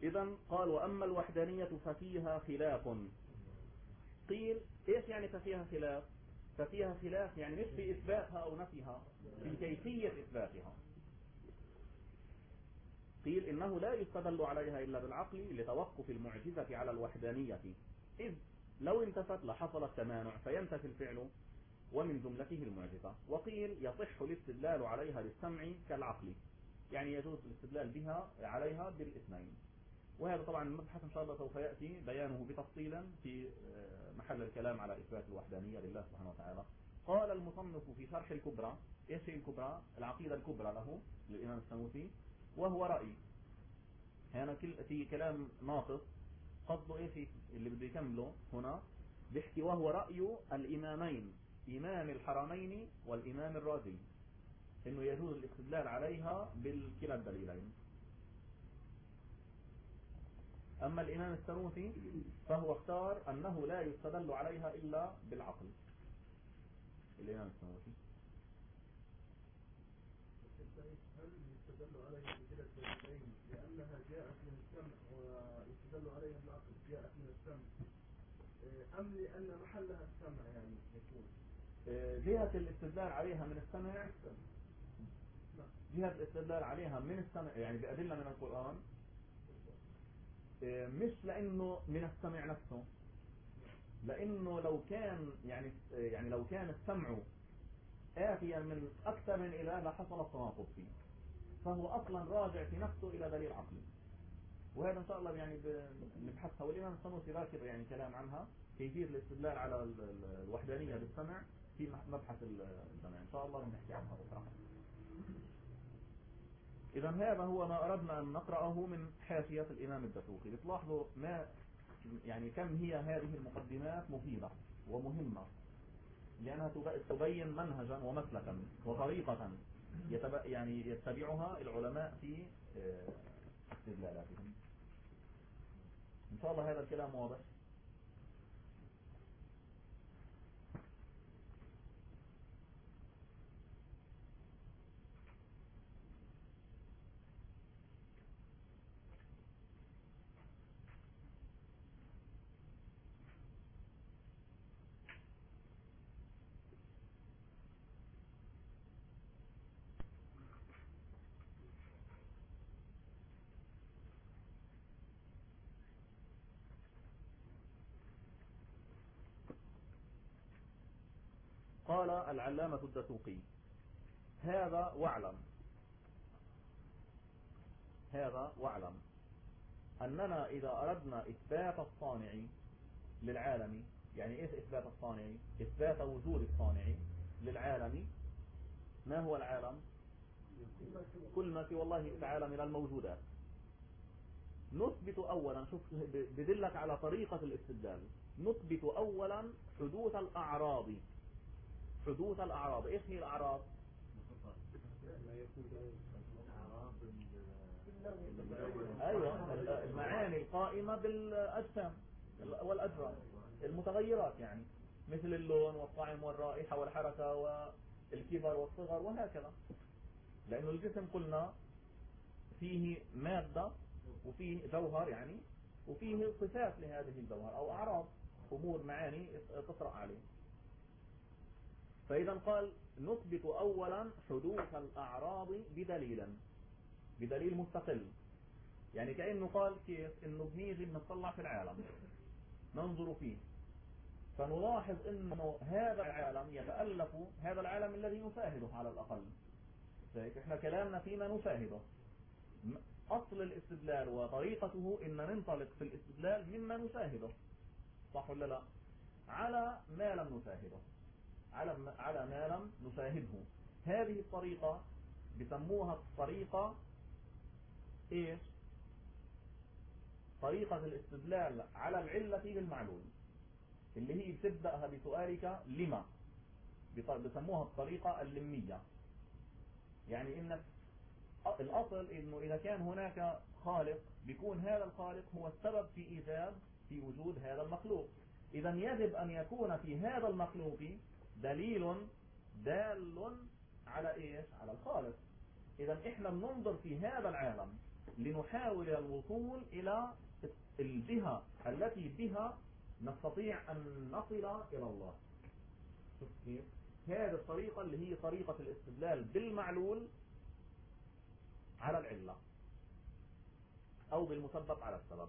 إذا قال وأما الوحدانية ففيها خلاف. قيل إيش يعني ففيها خلاف؟ ففيها خلاف يعني مش في إثباتها أو نفيها، في كيفية إثباتها. قيل إنه لا يستدل عليها إلا بالعقل لتوقف المعجزة على الوحدانية، إذ لو انتفت لحصل التمانع فينتفي الفعل ومن جملته المعجزة. وقيل يصح الاستدلال عليها بالسمع كالعقل، يعني يجوز الاستدلال بها عليها بالاثنين. وهذا طبعا المبحث إن شاء الله سوف يأتي بيانه بتفصيلا في محل الكلام على إثبات الوحدانية لله سبحانه وتعالى. قال المصنف في شرح الكبرى، إيش هي الكبرى؟ العقيدة الكبرى له للإمام السنوسي، وهو رأي. هنا في كلام ناقص قصده إيش اللي بده يكمله هنا، بيحكي وهو رأي الإمامين، إمام الحرمين والإمام الرازي، إنه يجوز الاستدلال عليها بالكلا الدليلين. أما الإمام السنوسي فهو اختار أنه لا يستدل عليها إلا بالعقل. الإمام السنوسي هل يستدل عليها بكلا الدليلين لأنها جاءت من السمع ويستدل عليها بالعقل جاءت من السمع، أم لأن محلها السمع يعني يكون جهة الاستدلال عليها من السمع، جهة الاستدلال عليها من السمع يعني بأدلة من القرآن، مش لأنه من السمع نفسه، لأنه لو كان يعني لو كان السمع آتيا من أكثر من إله لحصل التناقض فيه، فهو أصلا راجع في نفسه إلى دليل عقلي. وهذا إن شاء الله يعني نبحثها، والإمام السنوسي ذاكر يعني كلام عنها كيفية الاستدلال على الوحدانية بالسمع في مبحث السمع، إن شاء الله بنحكي عنها بكرة. إذا هذا هو ما أردنا أن نقرأه من حاشية الإمام الدسوقي. بتلاحظوا ما يعني كم هي هذه المقدمات مفيدة ومهمة، لأنها تبين منهجا ومسلكا وطريقة يعني يتبعها العلماء في استدلالاتهم. إن شاء الله هذا الكلام واضح. قال العلامة الدسوقي هذا واعلم أننا إذا أردنا إثبات الصانع للعالم، يعني إيش إثبات الصانع؟ إثبات وجود الصانع للعالم. ما هو العالم؟ كل ما في الله تعالى من الموجودات. نثبت أولا، شوف بدلك على طريقة الاستدلال، نثبت أولا حدوث الأعراض. حدوث الأعراض، إيش هي الأعراض؟ أيوة، المعاني القائمة بالأجسام والأجرام، المتغيرات يعني مثل اللون والطعم والرائحة والحركة والكبر والصغر وهكذا. لأنه الجسم قلنا فيه مادة وفيه جوهر يعني، وفيه صفات لهذه الجوهر أو أعراض، أمور معاني تطرأ عليه. فإذا قال نثبت أولا حدوث الأعراض بدليل مستقل. يعني كأنه قال كيف إنه بنيجي بنطلع في العالم ننظر فيه فنلاحظ إنه هذا العالم يتألف، هذا العالم الذي نشاهده على الأقل، إحنا كلامنا فيما نشاهده. أصل الاستدلال وطريقته إن ننطلق في الاستدلال مما نشاهده، صح ولا لا؟ على ما لم نشاهده، على ما لم نشاهده. هذه الطريقة بسموها الطريقة إيش؟ طريقة الاستدلال على العلة بالمعلول، اللي هي بتبدأها بسؤالك لما، بسموها الطريقة اللمية. يعني إنك الأصل إنه إذا كان هناك خالق بيكون هذا الخالق هو السبب في وجود هذا المخلوق. إذا يجب أن يكون في هذا المخلوق دليل دال على إيش؟ على الخالق. إذا إحنا بننظر في هذا العالم لنحاول الوصول إلى الجهة التي بها نستطيع أن نصل إلى الله. شوف كيف؟ هذه الطريقة اللي هي طريقة الاستدلال بالمعلول على العلة أو بالمسبب على السبب.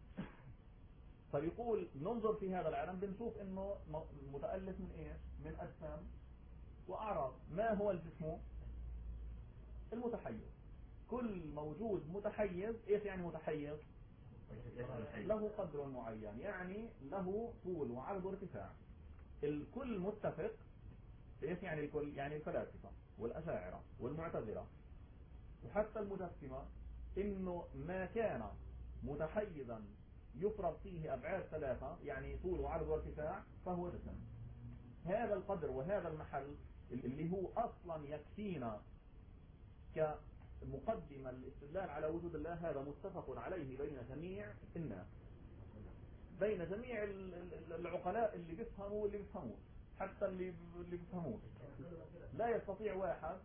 فبيقول ننظر في هذا العالم بنشوف انه متألف من ايش؟ من اجسام واعراض. ما هو الجسم؟ المتحيز. كل موجود متحيز. ايش يعني متحيز؟ له قدر معين، يعني له طول وعرض وارتفاع. الكل متفق. ايش يعني الكل؟ يعني الفلاسفة والاشاعرة والمعتزلة وحتى المجسمة انه ما كان متحيزا يفرض فيه أبعاد ثلاثة، يعني طول وعرض وارتفاع، فهو جسم. هذا القدر وهذا المحل اللي هو أصلا يكفينا كمقدمة للاستدلال على وجود الله، هذا متفق عليه بين جميع الناس، بين جميع العقلاء اللي بيفهموا واللي بيفهموه، حتى اللي بيفهموه. لا يستطيع واحد.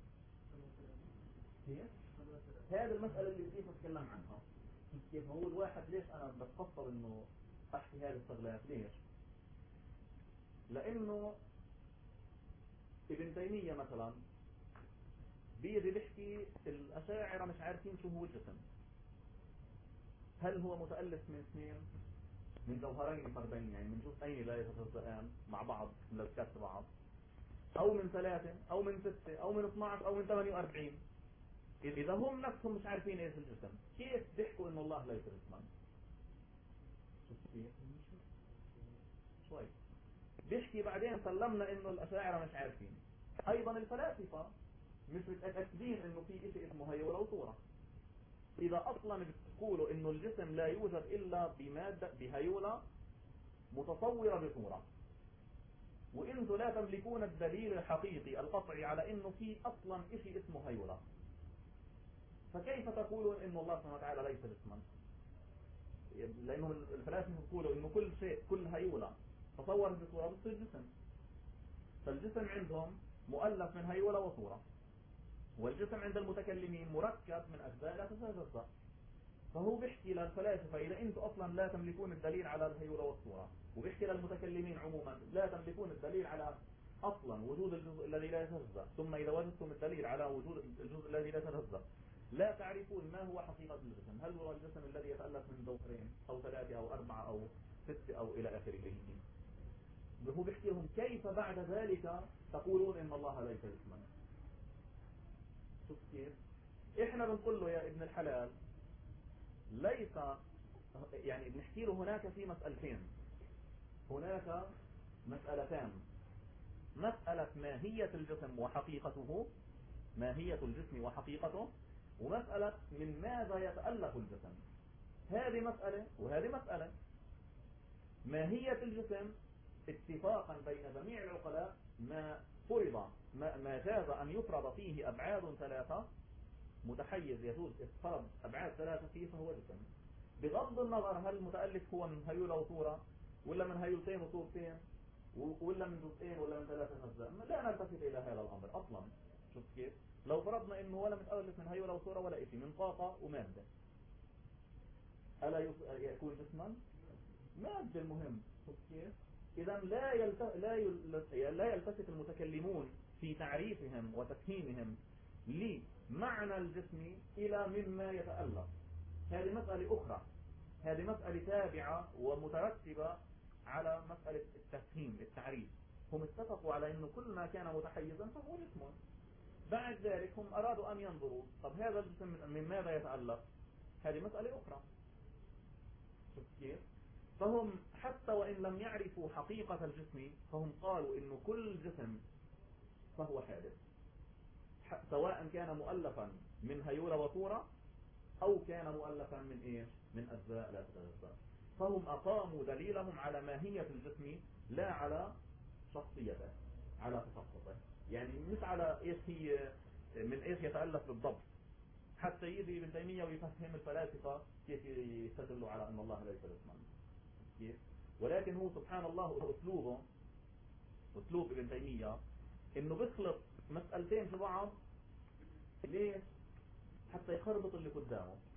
هذه المسألة اللي كيف أتكلم عنها، كيف هو الواحد. ليش أنا بتفضل إنه أحكي هذه الشغلات؟ ليش؟ لأنه ابن تيمية مثلا بيجي بيحكي الأشاعرة مش عارفين شو هو الجسم. هل هو متألف من اثنين؟ من جوهرين فردين، يعني من جزئين لا يتجزئان مع بعض ملكات بعض، أو من ثلاثة أو من ستة أو من 12 أو من 48؟ إذا هم نفسهم مش عارفين إيش الجسم، كيف بيحكوا إنه الله ليس جسما؟ شوف كيف؟ شوي بيحكي بعدين سلمنا إنه الأشاعرة مش عارفين. أيضا الفلاسفة مش متأكدين إنه في شيء اسمه هيولة وصورة. إذا أصلا بتقولوا إنه الجسم لا يوجد إلا بمادة بهيولة متصورة بصورة، وإنتوا لا تملكون الدليل الحقيقي القطعي على إنه في أصلا شيء اسمه هيولة، فكيف تقولون إنه الله سبحانه وتعالى ليس جسما؟ لأنه الفلاسفة يقولوا إنه كل شيء، كل هيولة تصور بصورة بتصير جسم. فالجسم عندهم مؤلف من هيولة وصورة، والجسم عند المتكلمين مركب من أجزاء لا تتجزأ. فهو بيحكي للفلاسفة إذا أنتم أصلا لا تملكون الدليل على الهيولة والصورة، وبيحكي للمتكلمين عموما لا تملكون الدليل على أصلا وجود الجزء الذي لا يتجزأ، ثم إذا وجدتم الدليل على وجود الجزء الذي لا يتجزأ لا تعرفون ما هو حقيقة الجسم. هل هو الجسم الذي يتألف من جوهرين أو ثلاثة أو أربعة أو ستة أو إلى آخره؟ هو بيحكي لهم كيف بعد ذلك تقولون إن الله ليس جسما. شوف كيف؟ إحنا بنقول له يا ابن الحلال ليس، يعني بنحكي له هناك في مسألتين، هناك مسألتان: مسألة ماهية الجسم وحقيقته، ماهية الجسم وحقيقته، ومسألة من ماذا يتألف الجسم. هذه مسألة وهذه مسألة. ماهية الجسم اتفاقا بين جميع العقلاء ما فرض، ما جاز أن يفرض فيه أبعاد ثلاثة، متحيز يجوز فرض أبعاد ثلاثة فيه، فهو جسم. بغض النظر هل المتألف هو من هيولة وصورة ولا من هيولتين وصورتين ولا من جزئين ولا من ثلاثة أجزاء، لا نلتفت إلى هذا الأمر أصلا. شوف كيف؟ لو فرضنا إنه ولا متألف من هيولة وصورة ولا شيء، من طاقة ومادة، ألا يكون جسما؟ مادة المهم. شوف كيف؟ إذا لا يلتفت المتكلمون في تعريفهم وتفهيمهم لمعنى الجسم إلى مما يتألف. هذه مسألة أخرى، هذه مسألة تابعة ومترتبة على مسألة التفهيم التعريف. هم اتفقوا على أنه كل ما كان متحيزا فهو جسم. بعد ذلك هم أرادوا أن ينظروا طب هذا الجسم من ماذا يتألف، هذه مسألة أخرى. شوف كيف؟ فهم حتى وإن لم يعرفوا حقيقة الجسم فهم قالوا إنه كل جسم فهو حادث، سواء كان مؤلفا من هيولة وصورة أو كان مؤلفا من إيش؟ من أجزاء لا تتجزأ. فهم أقاموا دليلهم على ماهية الجسم لا على شخصيته، على تشخصه، يعني مش على إيش هي من إيش يتألف بالضبط، حتى يجي ابن تيمية ويفهم الفلاسفة كيف يستدلوا على أن الله ليس جسما. كيف؟ ولكن هو سبحان الله أسلوبه، أسلوب ابن تيمية إنه بيخلط مسألتين في بعض. ليش؟ حتى يخربط اللي قدامه.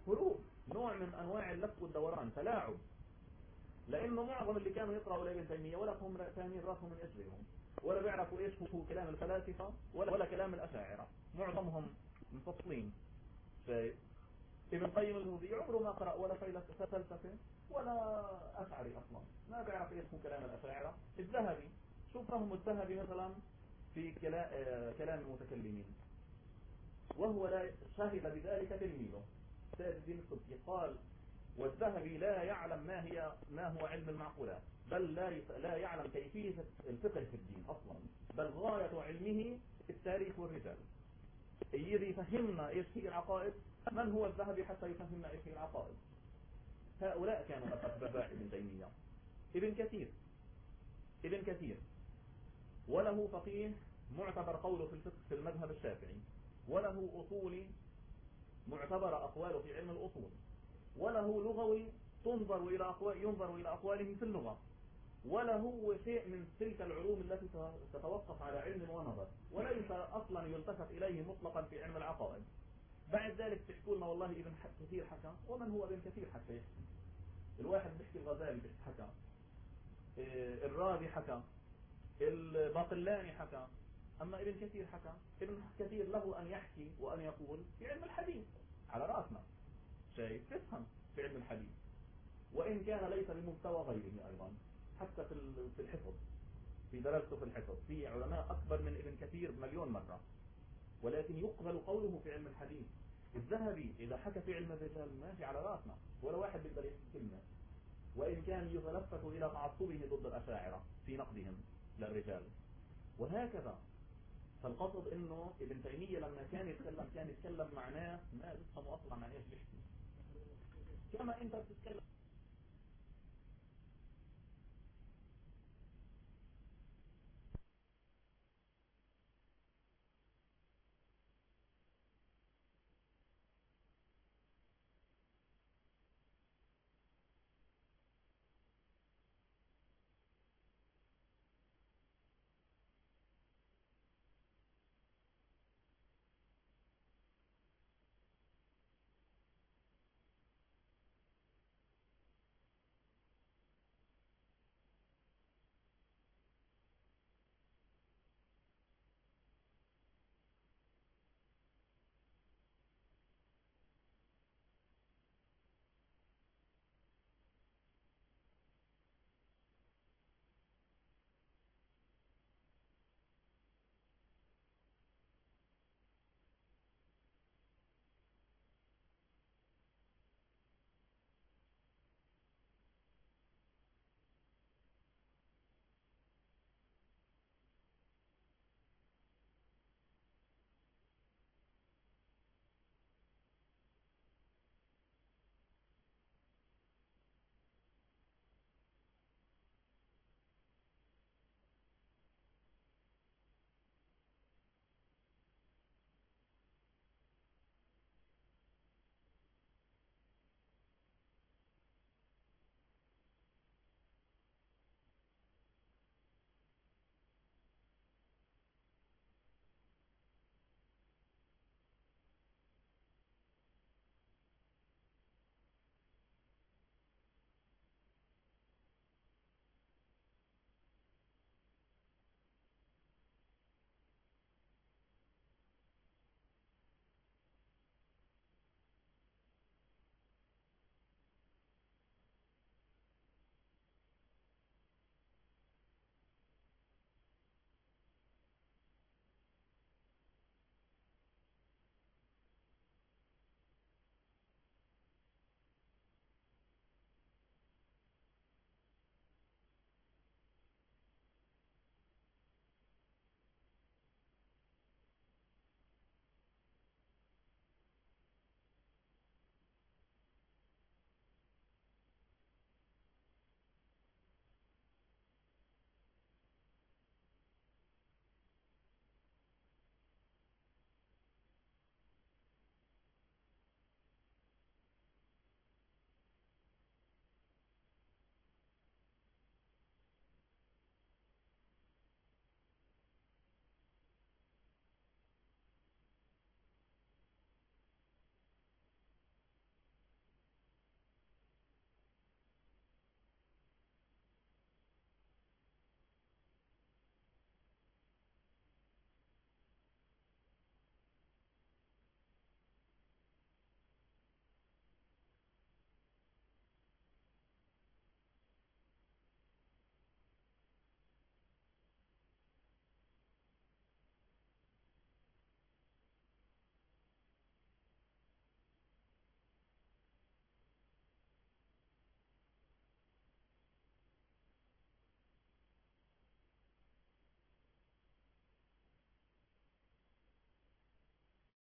هروب، نوع من أنواع اللف والدوران، تلاعب. لأنه معظم اللي كانوا يقرأوا لابن تيمية ولا هم فاهمين راسهم من إجرهم، ولا بيعرفوا إيش هو كلام الفلاسفة ولا كلام الأشاعرة، معظمهم مفصلين. شايف؟ ابن قيم الجوزية عمره ما قرأ ولا فلسفة ولا أشعري أصلا، ما بيعرف إيش هو كلام الأشاعرة. الذهبي، شوف فهم الذهبي مثلا في كلام المتكلمين، وهو لا شهد بذلك تلميذه سيد الدين السبكي قال: والذهبي لا يعلم ما هو علم المعقولات، بل لا يعلم كيفية الفقه في الدين أصلا، بل غاية علمه التاريخ والرجال. يجي يفهمنا إيش هي العقائد، من هو الذهبي حتى يفهمنا إيش هي العقائد؟ هؤلاء كانوا أتباع ابن تيمية. ابن كثير وله فقيه معتبر قوله في الفقه في المذهب الشافعي، وله أصولي معتبر أقواله في علم الأصول، وله لغوي ينظر إلى أقوالهم في اللغة، وله شيء من تلك العلوم التي تتوقف على علم ونظر، وليس أصلا يلتفت إليه مطلقا في علم العقائد. بعد ذلك تحكوا لنا والله ابن كثير حكى، ومن هو ابن كثير حتى يحكي؟ الواحد بيحكي الغزالي حكى، الرازي حكى، الباقلاني حكى، أما ابن كثير حكى. ابن كثير له أن يحكي وأن يقول في علم الحديث على رأسنا، شايف؟ تفهم في علم الحديث، وإن كان ليس بمستوى غيره أيضا، حتى في الحفظ، في دراسته في الحفظ في علماء أكبر من ابن كثير مليون مرة، ولكن يقبل قوله في علم الحديث. الذهبي إذا حكى في علم الرجال ماشي على رأسنا، ولا واحد بيقدر يحكي كلمة، وإن كان يتلفت إلى تعصبه ضد الأشاعرة في نقدهم للرجال، وهكذا. فالقصد إنه ابن تيمية لما كان يتكلم مع ناس ما بيفهموا أصلا عن إيش بيحكي، كما أنت بتتكلم